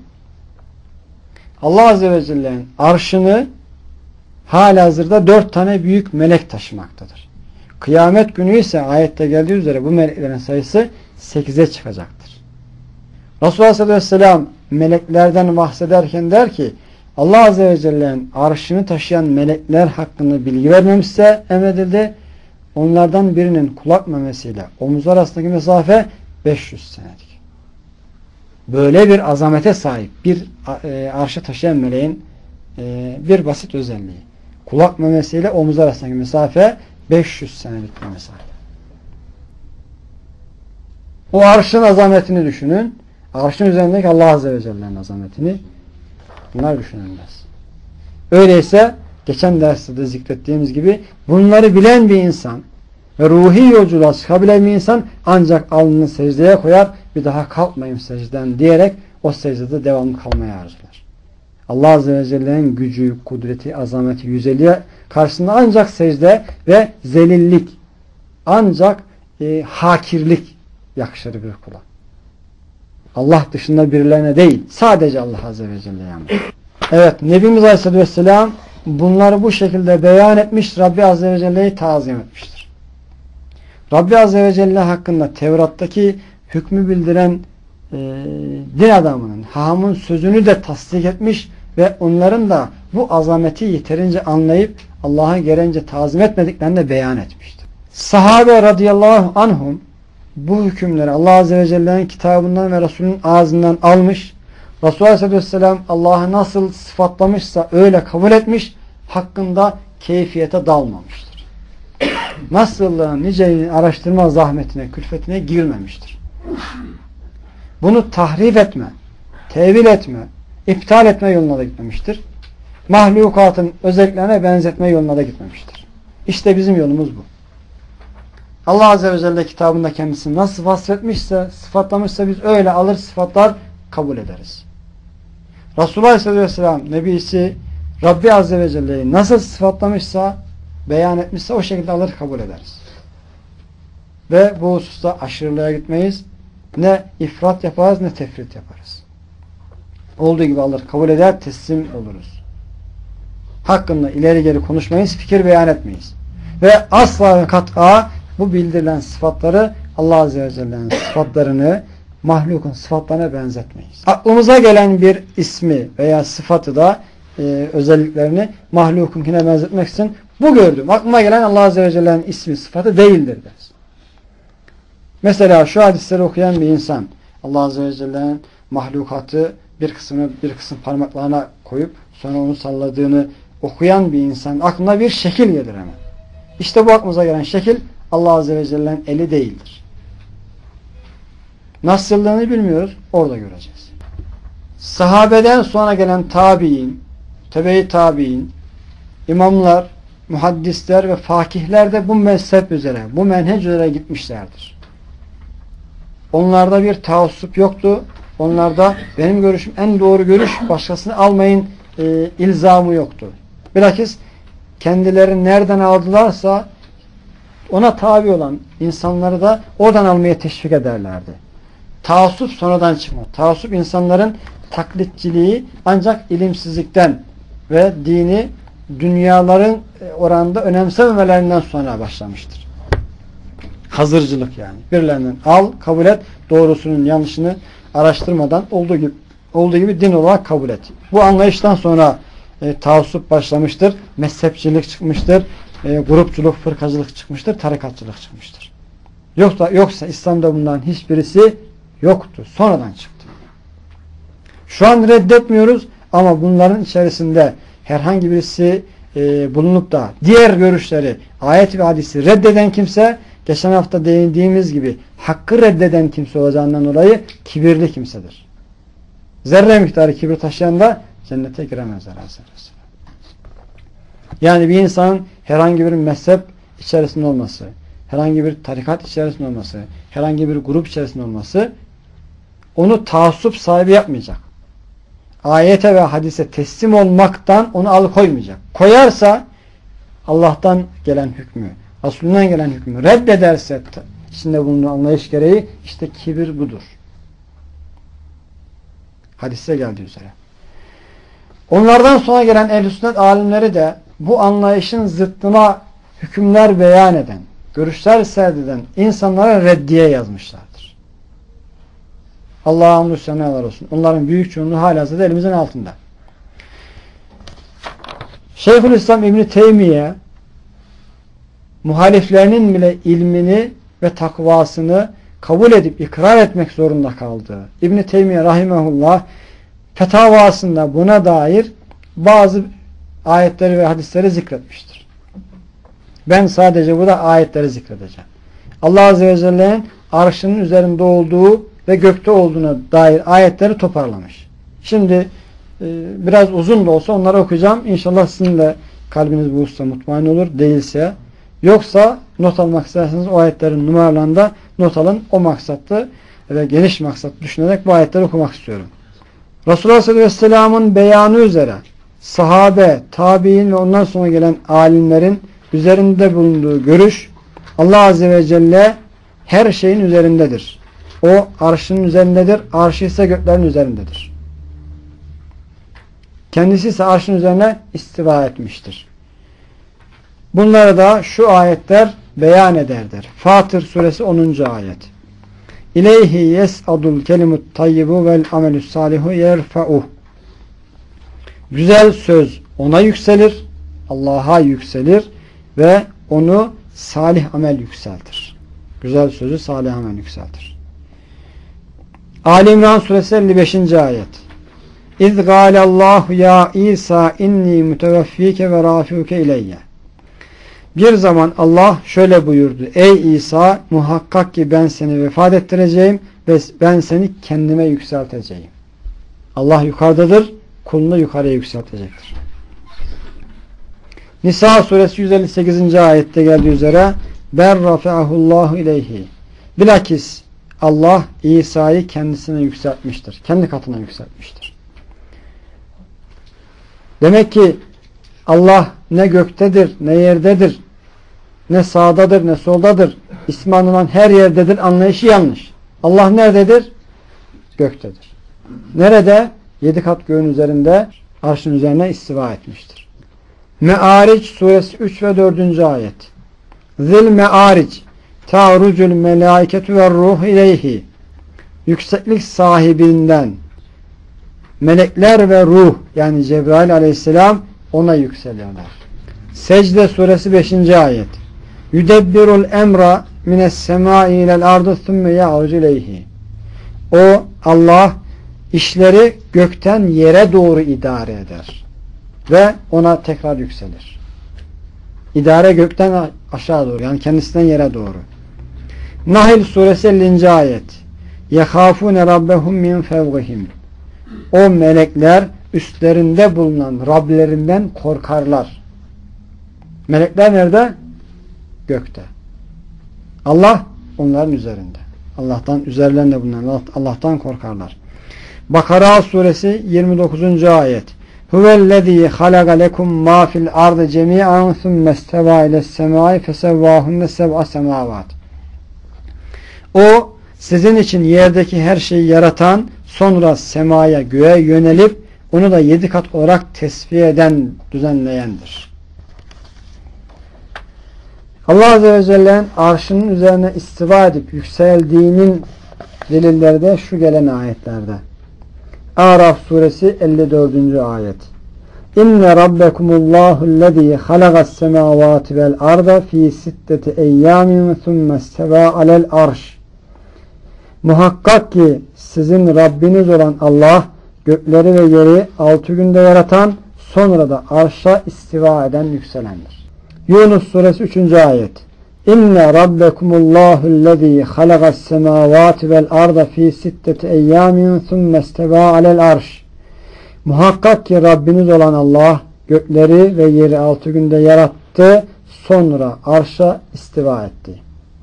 Allah Azze ve Celle'nin arşını halihazırda 4 tane büyük melek taşımaktadır. Kıyamet günü ise ayette geldiği üzere bu meleklerin sayısı 8'e çıkacaktır. Resulullah sallallahu aleyhi ve sellem meleklerden bahsederken der ki Allah Azze ve Celle'nin arşını taşıyan melekler hakkında bilgi vermemişse emredildi. Onlardan birinin kulak memesiyle omuz arasındaki mesafe 500 senelik. böyle bir azamete sahip bir arşı taşıyan meleğin bir basit özelliği. Kulak memesiyle omuz arasındaki mesafe 500 senelik bir mesafe. O arşın azametini düşünün. Arşın üzerindeki Allah Azze ve Celle'nin azametini. Bunlar düşünülmez. Öyleyse geçen derste de zikrettiğimiz gibi bunları bilen bir insan ve ruhi yolculuğa çıkabilen bir insan ancak alnını secdeye koyar, bir daha kalkmayayım secden diyerek o secdede devamlı kalmaya arzular. Allah Azze ve Celle'nin gücü, kudreti, azameti, yüceliği karşısında ancak secde ve zelillik, ancak hakirlik yakışır bir kula. Allah dışında birilerine değil, sadece Allah Azze ve Celle'ye yandır. Evet, Nebimiz Aleyhisselatü Vesselam bunları bu şekilde beyan etmiş, Rabbi Azze ve Celle'yi tazim etmiştir. Rabbi Azze ve Celle hakkında Tevrat'taki hükmü bildiren din adamının, hahamın sözünü de tasdik etmiş ve onların da bu azameti yeterince anlayıp Allah'a gelince tazim etmediklerini de beyan etmiştir. Sahabe radıyallahu anhum bu hükümleri Allah Azze ve Celle'nin kitabından ve Resulünün ağzından almış. Resulullah Aleyhisselatü Vesselam Allah'ı nasıl sıfatlamışsa öyle kabul etmiş, hakkında keyfiyete dalmamıştır. Nasıllığın, niceliğini araştırma zahmetine, külfetine girmemiştir. Bunu tahrif etme, tevil etme, iptal etme yoluna da gitmemiştir. Mahlukatın özelliklerine benzetme yoluna da gitmemiştir. İşte bizim yolumuz bu. Allah Azze ve Celle kitabında kendisini nasıl vasfetmişse, sıfatlamışsa biz öyle alır sıfatlar kabul ederiz. Resulullah Aleyhisselatü Vesselam Nebisi Rabbi Azze ve Celle'yi nasıl sıfatlamışsa, beyan etmişse o şekilde alır kabul ederiz. Ve bu hususta aşırılığa gitmeyiz. Ne ifrat yaparız ne tefrit yaparız. Olduğu gibi alır kabul eder, teslim oluruz. Hakkında ileri geri konuşmayız, fikir beyan etmeyiz. Ve asla ve kat'a bu bildirilen sıfatları Allah Azze ve Celle'nin sıfatlarını mahlukun sıfatlarına benzetmeyiz. Aklımıza gelen bir ismi veya sıfatı da özelliklerini mahlukunkine benzetmek için bu gördüm. Aklıma gelen Allah Azze ve Celle'nin ismi, sıfatı değildir deriz. Mesela şu hadisleri okuyan bir insan Allah Azze ve Celle'nin mahlukatı bir kısım parmaklarına koyup sonra onu salladığını okuyan bir insan aklına bir şekil gelir hemen. İşte bu aklımıza gelen şekil Allah Azze ve Celle'nin eli değildir. Nasıllığını bilmiyoruz. Orada göreceğiz. Sahabeden sonra gelen tabi'in, tebe-i tabi'in, imamlar, muhaddisler ve fakihler de bu mezhep üzere, bu menhec üzere gitmişlerdir. Onlarda bir taassup yoktu. Onlarda benim görüşüm en doğru görüş, başkasını almayın ilzamı yoktu. Bilakis kendileri nereden aldılarsa ona tabi olan insanları da oradan almaya teşvik ederlerdi. Taassup sonradan çıkma. Taassup insanların taklitçiliği ancak ilimsizlikten ve dini dünyaların oranında önemsememelerinden sonra başlamıştır. Hazırcılık yani. Birilerinden al, kabul et, doğrusunun yanlışını araştırmadan olduğu gibi din olarak kabul et. Bu anlayıştan sonra taassup başlamıştır. Mezhepçilik çıkmıştır. Grupçuluk, fırkacılık çıkmıştır. Tarikatçılık çıkmıştır. Yoksa İslam'da bunların hiçbirisi yoktu. Sonradan çıktı. Şu an reddetmiyoruz ama bunların içerisinde herhangi birisi bulunup da diğer görüşleri, ayet ve hadisi reddeden kimse, geçen hafta değindiğimiz gibi hakkı reddeden kimse olacağından dolayı kibirli kimsedir. Zerre miktarı kibir taşıyan da cennete giremezler. Yani bir insanın herhangi bir mezhep içerisinde olması, herhangi bir tarikat içerisinde olması, herhangi bir grup içerisinde olması onu taassup sahibi yapmayacak. Ayete ve hadise teslim olmaktan onu alıkoymayacak. Koyarsa Allah'tan gelen hükmü, Resulünden gelen hükmü reddederse içinde bulunan anlayış gereği işte kibir budur. Hadise geldiği üzere. Onlardan sonra gelen ehl-i sünnet alimleri de bu anlayışın zıttına hükümler beyan eden, görüşler serdeden insanlara reddiye yazmışlardır. Allah'a hamdü senalar olsun. Onların büyük çoğunluğu halihazırda elimizin altında. Şeyhülislam İbn Teymiye muhaliflerinin bile ilmini ve takvasını kabul edip ikrar etmek zorunda kaldığı İbn-i Teymiye rahimehullah fetavasında buna dair bazı ayetleri ve hadisleri zikretmiştir. Ben sadece burada ayetleri zikredeceğim. Allah Azze ve Celle'nin arşının üzerinde olduğu ve gökte olduğuna dair ayetleri toparlamış. Şimdi biraz uzun da olsa onları okuyacağım. İnşallah sizin de kalbiniz bu hususta mutmain olur. Değilse, yoksa not almak isterseniz o ayetlerin numaralarını da not alın. O maksatlı ve geniş maksatlı düşünerek bu ayetleri okumak istiyorum. Resulullah sallallahu aleyhi ve sellem'in beyanı üzere sahabe, tabi'in ve ondan sonra gelen alimlerin üzerinde bulunduğu görüş, Allah Azze ve Celle her şeyin üzerindedir. O arşının üzerindedir. Arşı ise göklerin üzerindedir. Kendisi ise arşın üzerine istiva etmiştir. Bunları da şu ayetler beyan ederdir. Fatır suresi 10. ayet. İleyhi yes'adul kelimut tayyibu vel amelus salihu yerfa'uh. Güzel söz ona yükselir, Allah'a yükselir ve onu salih amel yükseltir. Güzel sözü salih amel yükseltir. Ali İmran suresi 55. ayet. İz gâleallâhu ya İsa inni müteveffike ve rafiuke ileyye. Bir zaman Allah şöyle buyurdu. Ey İsa, muhakkak ki ben seni vefat ettireceğim ve ben seni kendime yükselteceğim. Allah yukarıdadır, kulunu yukarıya yükseltecektir. Nisa suresi 158. ayette geldiği üzere ben rafa'ahullahu ileyhi. Bilakis Allah İsa'yı kendisine yükseltmiştir. Kendi katına yükseltmiştir. Demek ki Allah ne göktedir, ne yerdedir, ne sağdadır, ne soldadır. İsmi anılan her yerdedir anlayışı yanlış. Allah nerededir? Göktedir. Nerede? 7 kat göğün üzerinde, arşın üzerine istiva etmiştir. Me'aric suresi 3 ve 4. ayet. Zil me'aric ta'rucul melâiketu ve ruh ileyhi. Yükseklik sahibinden melekler ve ruh, yani Cebrail aleyhisselam ona yükseliyorlar. Secde suresi 5. ayet. Yudebbirul emra mines semai ilel ardı thumme ya'rucu ileyhi. O Allah işleri gökten yere doğru idare eder ve ona tekrar yükselir. İdare gökten aşağı doğru, yani kendisinden yere doğru. Nahl suresi 50. ayet. Yehafune rabbehum min fevgihim. O melekler üstlerinde bulunan Rablerinden korkarlar. Melekler nerede? Gökte. Allah onların üzerinde. Allah'tan üzerlerinde bulunan Allah'tan korkarlar. Bakara suresi 29. ayet. Huvellezî halaga lekum mâ fil ardı cemî'an thumme istevâ iles semâi fesevvâhunne seb'a semâvât. O sizin için yerdeki her şeyi yaratan, sonra semaya, göğe yönelip onu da 7 kat olarak tesviye eden, düzenleyendir. Allah Azze ve Celle'nin arşının üzerine istiva edip yükseldiğinin delilleri de şu gelen ayetlerde. Araf suresi 54. ayet. İnne rabbekumullâhullezî halagas semâvâti vel arda fî sitteti eyyâmin thumme istevâ alel arş. Muhakkak ki sizin Rabbiniz olan Allah gökleri ve yeri 6 günde yaratan, sonra da arşa istiva eden, yükselendir. Yunus suresi 3. ayet. İnne rabbekumullâhullezî halagas semâvâti vel arda fî sitteti eyyâmin thumme istevâ alel arş. Muhakkak ki Rabbiniz olan Allah gökleri ve yeri 6 günde yarattı, sonra arşa istiva etti.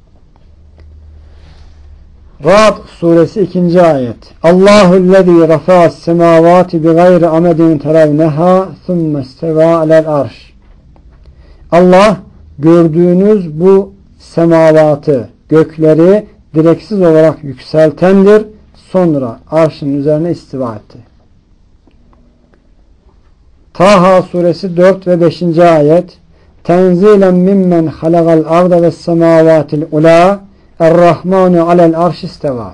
Ra'd suresi 2. ayet. Allahu'llezî rafa'as semâvâti bi gayri amedin teravneha thumme istevâ alel arş. Allah gördüğünüz bu semavatı, gökleri direksiz olarak yükseltendir. Sonra arşın üzerine istiva etti. Taha suresi 4 ve 5. ayet. Tenzilen mimmen halagal arda ve semavatil ulâ Er-Rahmanu alel arş isteva.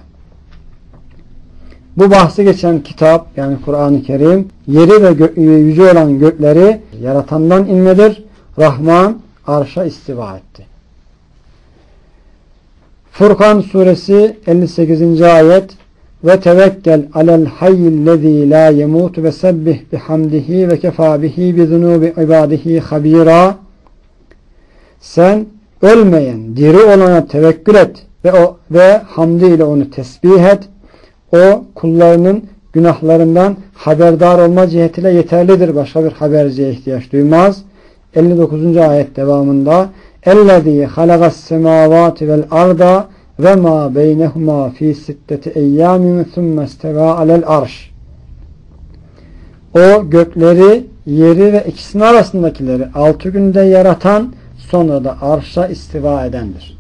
Bu bahsi geçen kitap, yani Kur'an-ı Kerim, yeri ve yüce olan gökleri yaratandan inmedir. Rahman arşa istiva etti. Furkan suresi 58. ayet ve tevekkel alel hayyillezî la yemut ve sebbih bihamdihi ve kefâ bihi bizunubi ibâdihi habîrâ. Sen ölmeyen, diri olana tevekkül et ve hamdiyle onu tesbih et. O kullarının günahlarından haberdar olma cihetiyle yeterlidir. Başka bir haberciye ihtiyaç duymaz. 59. ayet devamında اَلَّذ۪ي خَلَقَ السَّمَاوَاتِ وَالْاَرْضَ وَمَا بَيْنَهُمَا ف۪ي سِتَّةِ اَيَّامٍ ثُمَّ اسْتَوَى عَلَى الْعَرْشِ. O gökleri, yeri ve ikisinin arasındakileri 6 günde yaratan, sonra da arşa istiva edendir.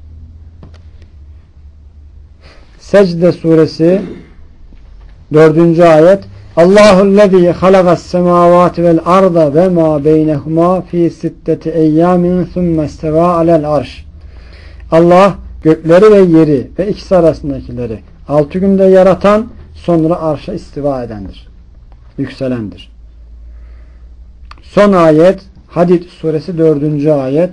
Secde suresi 4. ayet Allahu'llezî halagas semâvâti vel arda ve mâ beynehumâ fî sitteti eyyâmin thumme istevâ alel arş. Allah gökleri ve yeri ve ikisi arasındakileri 6 günde yaratan, sonra arşa istiva edendir. Yükselendir. Son ayet Hadid suresi 4. ayet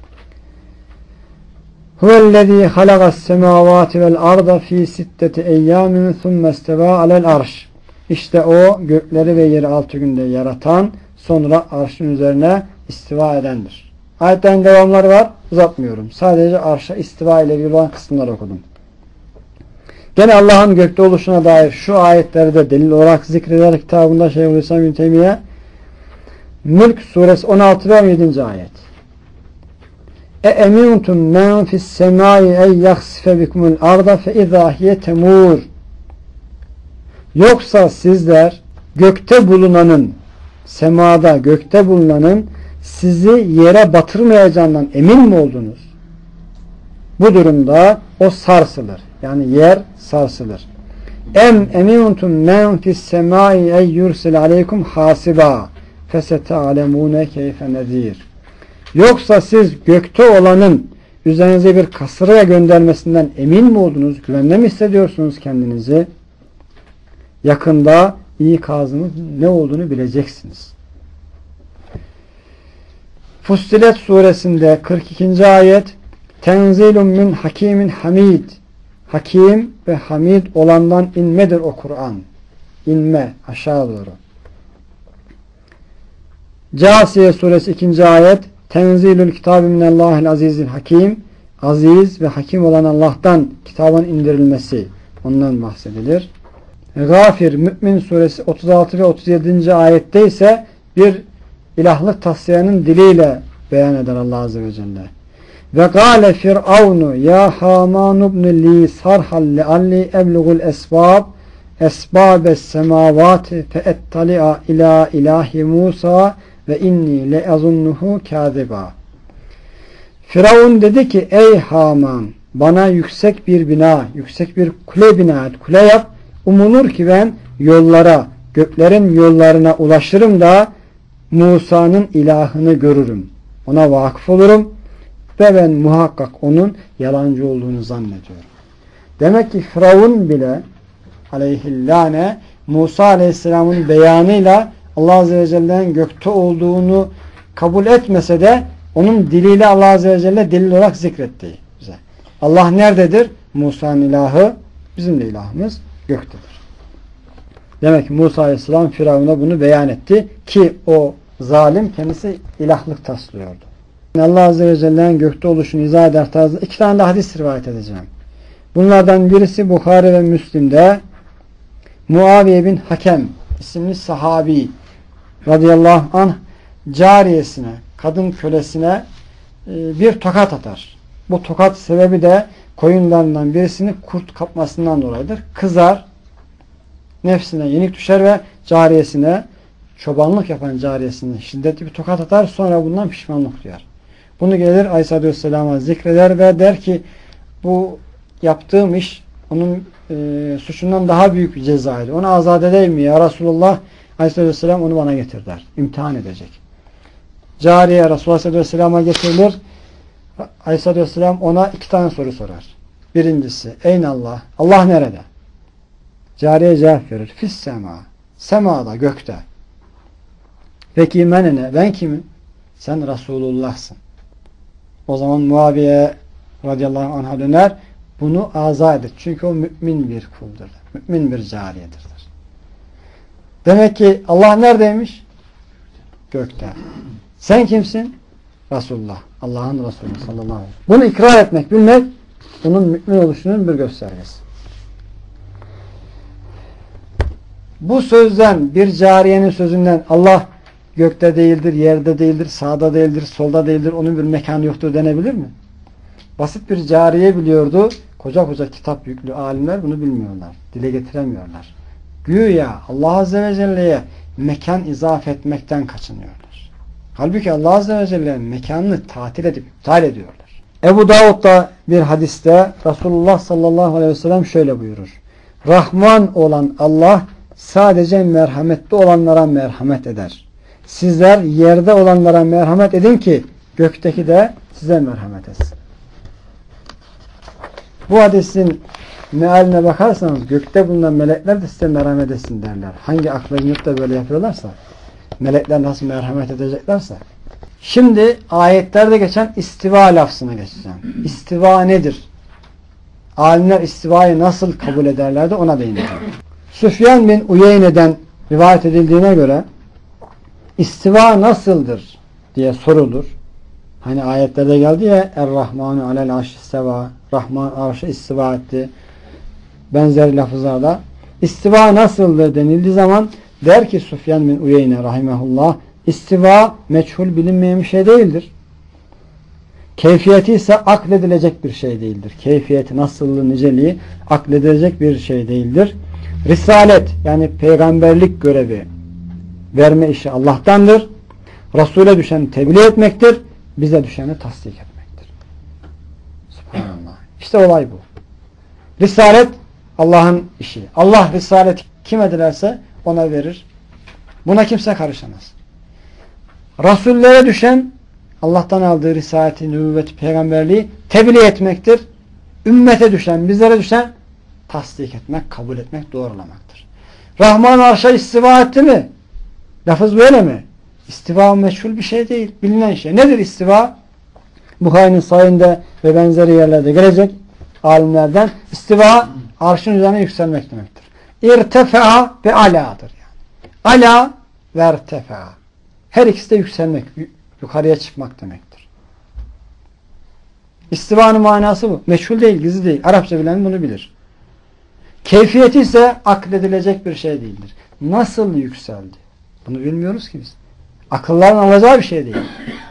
Huvellezî halagas semâvâti vel arda fî sitteti eyyâmin thumme istevâ alel arş. İşte o gökleri ve yeri 6 günde yaratan, sonra arşın üzerine istiva edendir. Ayetlerin devamları var. Uzatmıyorum. Sadece arşa istiva ile ilgili olan kısımları okudum. Gene Allah'ın gökte oluşuna dair şu ayetleri de delil olarak zikreder kitabında Şeyhülislam İbn Teymiyye. Mülk suresi 16 ve 17. ayet. اَاَمِنْتُمْ مَنْ فِي السَّمَاءِ اَنْ يَخْسِفَ بِكُمُ الْاَرْضَ فَاِذَا هِيَ تَمُورٌ. Yoksa sizler gökte bulunanın, semada gökte bulunanın sizi yere batırmayacağından emin mi oldunuz? Bu durumda o sarsılır. Yani yer sarsılır. اَمِنْتُمْ مَنْ فِي السَّمَاءِ اَنْ يُرْسِلَ عَلَيْكُمْ حَاسِبًا فَسَتَعْلَمُونَ كَيْفَ نَذ۪يرٌ. Yoksa siz gökte olanın üzerinize bir kasırga göndermesinden emin mi oldunuz? Güvende mi hissediyorsunuz kendinizi? Yakında ikazının ne olduğunu bileceksiniz. Fussilet suresinde 42. ayet Tenzilun min hakimin hamid. Hakim ve hamid olandan inmedir o Kur'an. İnme aşağı doğru. Câsiye suresi 2. ayet Tenzilül kitabı minallahil azizil hakim. Aziz ve hakim olan Allah'tan kitabın indirilmesi. Ondan bahsedilir. Gafir Mü'min suresi 36 ve 37. ayette ise bir ilahlık taslayanın diliyle beyan eder Allah Azze ve Celle. Ve gâle firavnu ya Haman ibn li sarhal lealli eblugul esbâbes semâvâti fe ettali'a ilâ ilahi Musa ve inni leazunnuhu kâzibâ. Firavun dedi ki ey Haman bana yüksek bir bina, yüksek bir kule bina et, kule yap. Umulur ki ben yollara, göklerin yollarına ulaşırım da Musa'nın ilahını görürüm. Ona vakıf olurum ve ben muhakkak onun yalancı olduğunu zannediyorum. Demek ki Firavun bile aleyhillâne Musa aleyhisselamın beyanıyla Allah Azze ve Celle'nin gökte olduğunu kabul etmese de onun diliyle Allah Azze ve Celle delil olarak zikretti bize. Allah nerededir? Musa'nın ilahı, bizim de ilahımız göktedir. Demek ki Musa Aleyhisselam Firavun'a bunu beyan etti ki o zalim kendisi ilahlık taslıyordu. Allah Azze ve Celle'nin gökte oluşunu izah eder tarzı 2 tane de hadis rivayet edeceğim. Bunlardan birisi Bukhari ve Müslim'de Muaviye bin Hakem isimli sahabi radıyallahu anh cariyesine, kadın kölesine bir tokat atar. Bu tokat sebebi de koyunlarından birisini kurt kapmasından dolayıdır. Kızar, nefsine yenik düşer ve cariyesine, çobanlık yapan cariyesine şiddetli bir tokat atar. Sonra bundan pişmanlık duyar. Bunu gelir Aleyhisselatü Vesselam'a zikreder ve der ki bu yaptığım iş onun suçundan daha büyük bir cezaydı. Onu azat edeyim mi ya Resulullah? Aleyhisselatü Vesselam onu bana getir der. İmtihan edecek. Cariye Resulullah Aleyhisselatü Vesselam'a getirilir. Aleyhisselatü Vesselam ona 2 tane soru sorar. Birincisi, Eynallah? Allah nerede? Cariye cevap verir. Fis sema. Semada, gökte. Peki menene? Ben kimim? Sen Resulullah'sın. O zaman Muaviye radıyallahu anh'a döner. bunu azat et. Çünkü o mümin bir kuldur. Mümin bir cariyedir. Demek ki Allah neredeymiş? Gökte. Sen kimsin? Resulullah. Allah'ın Resulü sallallahu aleyhi ve sellem. Bunu ikrar etmek, bilmek bunun mümin oluşunun bir göstergesi. Bu sözden, bir cariyenin sözünden Allah gökte değildir, yerde değildir, sağda değildir, solda değildir, onun bir mekanı yoktur denebilir mi? Basit bir cariye biliyordu. Koca koca kitap yüklü alimler bunu bilmiyorlar. Dile getiremiyorlar. Güya Allah Azze ve Celle'ye mekan izafe etmekten kaçınıyorlar. Halbuki Allah Azze ve Celle'nin mekanını tatil edip iptal ediyorlar. Ebu Davud'da bir hadiste Resulullah sallallahu aleyhi ve sellem şöyle buyurur. Rahman olan Allah sadece merhametli olanlara merhamet eder. Sizler yerde olanlara merhamet edin ki gökteki de size merhamet etsin. Bu hadisin mealine bakarsanız gökte bulunan melekler de size merhamet etsin derler. Hangi akla inip de böyle yapıyorlarsa, melekler nasıl merhamet edeceklerse. Şimdi ayetlerde geçen istiva lafzına geçeceğim. İstiva nedir? Alimler istivayı nasıl kabul ederlerdi ona değineceğim. Süfyan bin Uyeyne'den rivayet edildiğine göre istiva nasıldır diye sorulur. Hani ayetlerde geldi ya Er-Rahmanu alel arş istiva, Rahman arşa istiva etti. Benzer lafızlarda istiva nasıldır denildiği zaman der ki Süfyan bin Uyeyne rahimehullah, istiva meçhul bilinmeyen bir şey değildir. Keyfiyeti ise akledilecek bir şey değildir. Keyfiyeti, nasıllığı, niceliği akledilecek bir şey değildir. Risalet yani peygamberlik görevi verme işi Allah'tandır. Resul'e düşeni tebliğ etmektir. Bize düşeni tasdik etmektir. Subhanallah. İşte olay bu. Risalet Allah'ın işi. Allah risaleti kime dilerse ona verir. Buna kimse karışamaz. Resullere düşen Allah'tan aldığı risaleti, nübüvveti, peygamberliği tebliğ etmektir. Ümmete düşen, bizlere düşen tasdik etmek, kabul etmek, doğrulamaktır. Rahman arşa istiva etti mi? Lafız böyle mi? İstiva meçhul bir şey değil. Bilinen şey. Nedir istiva? Buhari'nin sayında ve benzeri yerlerde gelecek alimlerden istiva arşın üzerine yükselmek demektir. İrtefa ve ala'dır yani. Ala ve irtefa. Her ikisi de yükselmek, yukarıya çıkmak demektir. İstivanın manası bu. Meçhul değil, gizli değil. Arapça bilen bunu bilir. Keyfiyeti ise akledilecek bir şey değildir. Nasıl yükseldi? Bunu bilmiyoruz ki biz. Akılların alacağı bir şey değil.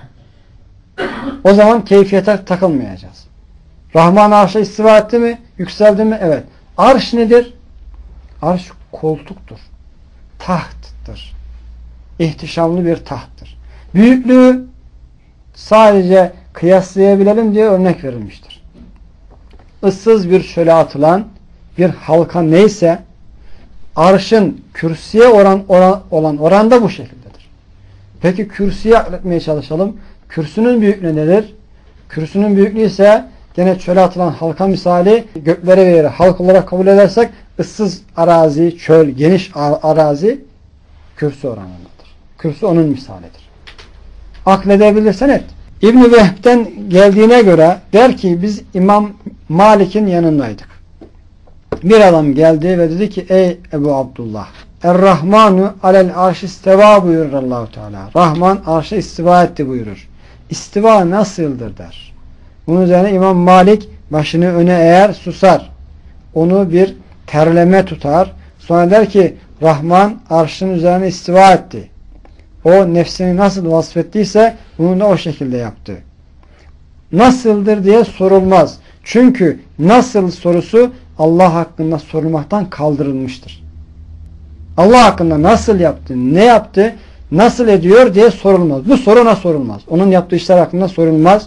O zaman keyfiyete takılmayacağız. Rahman arşa istiva etti mi? Yükseldi mi? Evet. Arş nedir? Arş koltuktur. Tahttır. İhtişamlı bir tahttır. Büyüklüğü sadece kıyaslayabilelim diye örnek verilmiştir. Issız bir çöle atılan bir halka neyse arşın kürsüye olan oran da bu şekildedir. Peki kürsüye akletmeye çalışalım. Kürsünün büyüklüğü nedir? Kürsünün büyüklüğü ise gene çöle atılan halka misali göklere verir. Halk olarak kabul edersek ıssız arazi, çöl, geniş arazi kürsü oranındadır. Kürsü onun misalidir. Akledebilirsen et. İbn-i Vehb'den geldiğine göre der ki biz İmam Malik'in yanındaydık. Bir adam geldi ve dedi ki ey Ebu Abdullah Er-Rahmanu alel arş istiva buyurur Allah-u Teala. Rahman arşa istiva etti buyurur. İstiva nasıldır der. Bunun üzerine İmam Malik başını öne eğer susar. Onu bir terleme tutar. Sonra der ki Rahman arşın üzerine istiva etti. O nefsini nasıl vasfettiyse bunu da o şekilde yaptı. Nasıldır diye sorulmaz. Çünkü nasıl sorusu Allah hakkında sorulmaktan kaldırılmıştır. Allah hakkında nasıl yaptı, ne yaptı, nasıl ediyor diye sorulmaz. Bu soru ona sorulmaz. Onun yaptığı işler hakkında sorulmaz.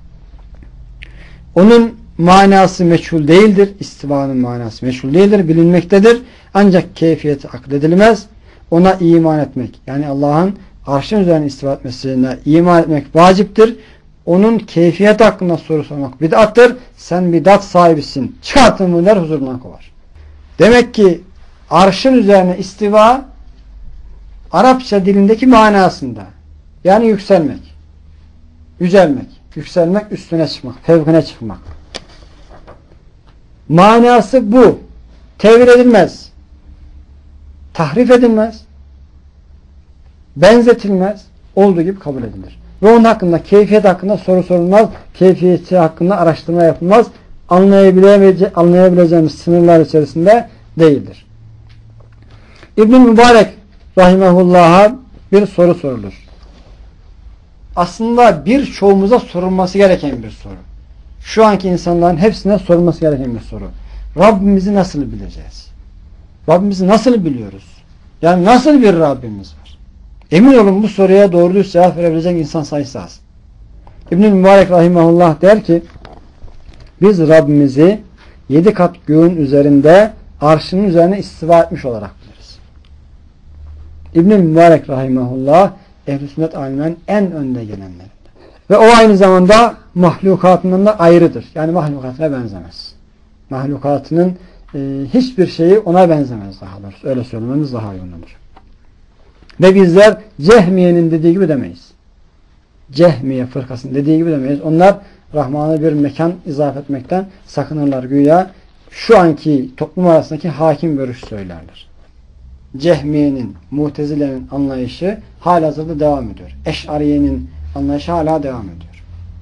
Onun manası meçhul değildir. İstivanın manası meçhul değildir. Bilinmektedir. Ancak keyfiyeti akledilmez. Ona iman etmek. Yani Allah'ın arşın üzerine istiva etmesine iman etmek vaciptir. Onun keyfiyet hakkında soru sormak bid'attır. Sen bid'at sahibisin. Çıkartın bunu der, huzurundan kovar. Demek ki arşın üzerine istiva Arapça dilindeki manasında. Yani yükselmek. Yücelmek. Yükselmek, üstüne çıkmak. Fevkine çıkmak. Manası bu. Tevil edilmez. Tahrif edilmez. Benzetilmez. Olduğu gibi kabul edilir. Ve onun hakkında, keyfiyet hakkında soru sorulmaz. Keyfiyeti hakkında araştırma yapılmaz. Anlayabileceğimiz sınırlar içerisinde değildir. İbn-i Mübarek rahimehullah'a bir soru sorulur. Aslında birçoğumuza sorulması gereken bir soru. Şu anki insanların hepsine sorulması gereken bir soru. Rabbimizi nasıl bileceğiz? Rabbimizi nasıl biliyoruz? Yani nasıl bir Rabbimiz var? Emin olun bu soruya doğru düz cevap verebilecek insan sayısı az. İbn-i Mübarek rahimahullah der ki biz Rabbimizi 7 kat göğün üzerinde arşının üzerine istiva etmiş olarak biliriz. İbn-i Mübarek rahimahullah ehl-i sünnet alimlerin en önde gelenlerinden. Ve o aynı zamanda mahlukatından da ayrıdır. Yani mahlukatına benzemez. Mahlukatının hiçbir şeyi ona benzemez daha doğrusu. Öyle söylememiz daha uygun olur. Ve bizler Cehmiye'nin dediği gibi demeyiz. Cehmiye fırkasının dediği gibi demeyiz. Onlar Rahman'a bir mekan izaf etmekten sakınırlar güya. Şu anki toplum arasındaki hakim görüş söylerler. Cehmiye'nin, Mutezile'nin anlayışı halihazırda devam ediyor. Eş'ariye'nin anlayışı hala devam ediyor.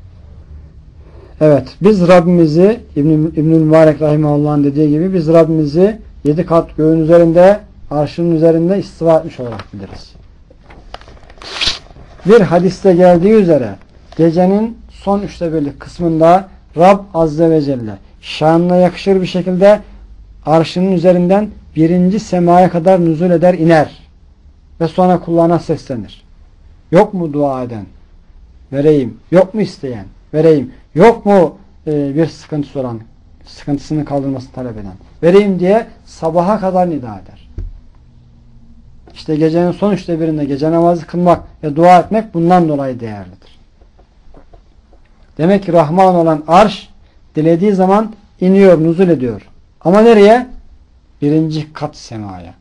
Evet, biz Rabbimizi İbn-i Mübarek rahimahullah'ın dediği gibi biz Rabbimizi 7 kat göğün üzerinde, arşının üzerinde istiva etmiş olarak biliriz. Bir hadiste geldiği üzere gecenin son 1/3 kısmında Rab Azze ve Celle şanına yakışır bir şekilde arşının üzerinden 1. semaya kadar nüzul eder iner ve sonra kullarına seslenir. Yok mu dua eden? Vereyim. Yok mu isteyen? Vereyim. Yok mu bir sıkıntısı olan? Sıkıntısını kaldırmasını talep eden? Vereyim diye sabaha kadar nida eder. İşte gecenin son 1/3'inde gece namazı kılmak ve dua etmek bundan dolayı değerlidir. Demek ki Rahman olan arş dilediği zaman iniyor, nuzul ediyor. Ama nereye? 1. kat semaya.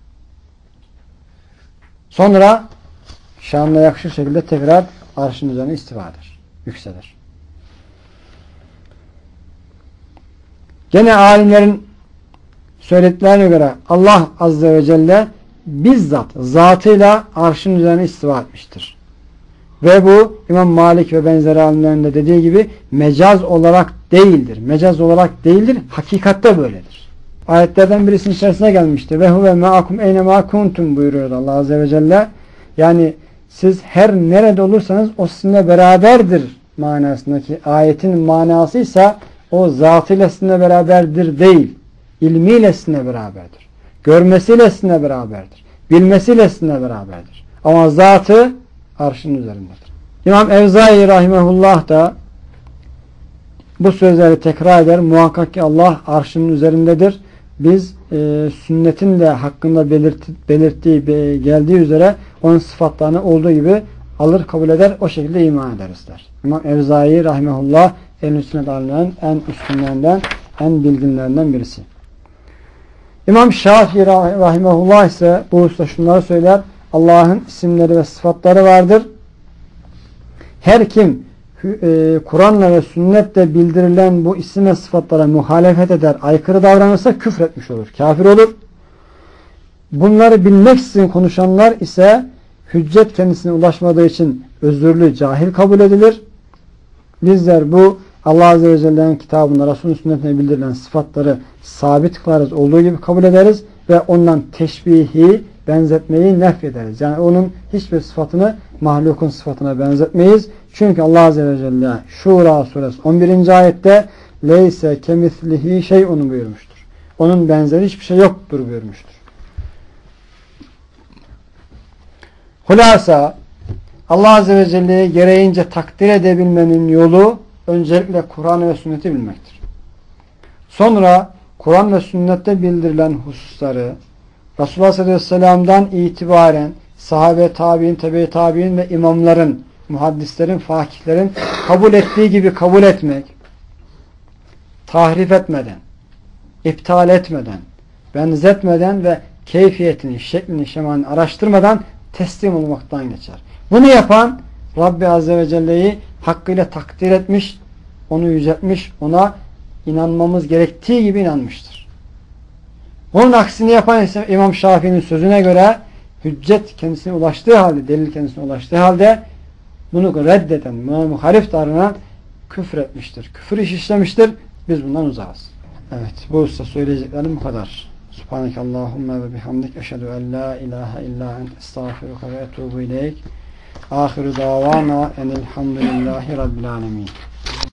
Sonra şanına yakışır şekilde tekrar arşın üzerine istiva eder. Yükselir. Gene alimlerin söylediklerine göre Allah Azze ve Celle bizzat zatıyla arşın üzerine istiva etmiştir. Ve bu İmam Malik ve benzeri alimlerin de dediği gibi mecaz olarak değildir. Mecaz olarak değildir. Hakikatte böyledir. Ayetlerden birisinin içerisine gelmiştir. Ve huve ma'akum eyne ma kuntum buyuruyor Allah Azze ve Celle. Yani siz her nerede olursanız o sizinle beraberdir manasındaki ayetin manasıysa o zatıyla sizinle beraberdir değil. İlmiyle sizinle beraberdir. Görmesiyle sizinle beraberdir. Bilmesiyle sizinle beraberdir. Ama zatı arşın üzerindedir. İmam Evzai rahimehullah da bu sözleri tekrar eder. Muhakkak ki Allah arşının üzerindedir. Biz sünnetin de hakkında belirttiği geldiği üzere onun sıfatlarını olduğu gibi alır kabul eder. O şekilde iman ederiz der. İmam Evzai rahimehullah ehl-i sünnet alimlerinin en üstünlerinden, en bilginlerinden birisi. İmam Şafii rahimehullah ise bu hususta şunları söyler. Allah'ın isimleri ve sıfatları vardır. Her kim Kur'an'la ve sünnetle bildirilen bu isim ve sıfatlara muhalefet eder, aykırı davranırsa küfretmiş olur, kafir olur. Bunları bilmeksizin konuşanlar ise hüccet kendisine ulaşmadığı için özürlü, cahil kabul edilir. Bizler bu Allah Azze ve Celle'nin kitabında, Resul'ün sünnetine bildirilen sıfatları sabit kılarız, olduğu gibi kabul ederiz ve ondan teşbihi, benzetmeyi nefyederiz. Yani onun hiçbir sıfatını mahlukun sıfatına benzetmeyiz. Çünkü Allah Azze ve Celle Şura suresi 11. ayette leyse kemislihi şey'un buyurmuştur. Onun benzeri hiçbir şey yoktur buyurmuştur. Hulasa Allah Azze ve Celle'yi gereğince takdir edebilmenin yolu öncelikle Kur'an ve sünneti bilmektir. Sonra Kur'an ve sünnette bildirilen hususları Resulullah sallallahu aleyhi ve sellem'den itibaren sahabe, tabi'in, tebe-i tabi'in ve imamların, muhaddislerin, fakihlerin kabul ettiği gibi kabul etmek, tahrif etmeden, iptal etmeden, benzetmeden ve keyfiyetini, şeklini, şemalini araştırmadan teslim olmaktan geçer. Bunu yapan Rabbi Azze ve Celle'yi hakkıyla takdir etmiş, onu yüceltmiş, ona inanmamız gerektiği gibi inanmıştır. Bunun aksini yapan ise İmam Şafii'nin sözüne göre hüccet kendisine ulaştığı halde, delil kendisine ulaştığı halde bunu reddeden, buna muhalif davranan küfür etmiştir. Küfür işlemiştir. Biz bundan uzağız. Evet, bu usta söyleyeceklerim bu kadar. Subhaneke Allahümme ve bihamdik. Eşhedü en la ilahe illa ent estağfiruka ve etubu ileyk. Ahiru davana enelhamdülillahi rabbil alemin.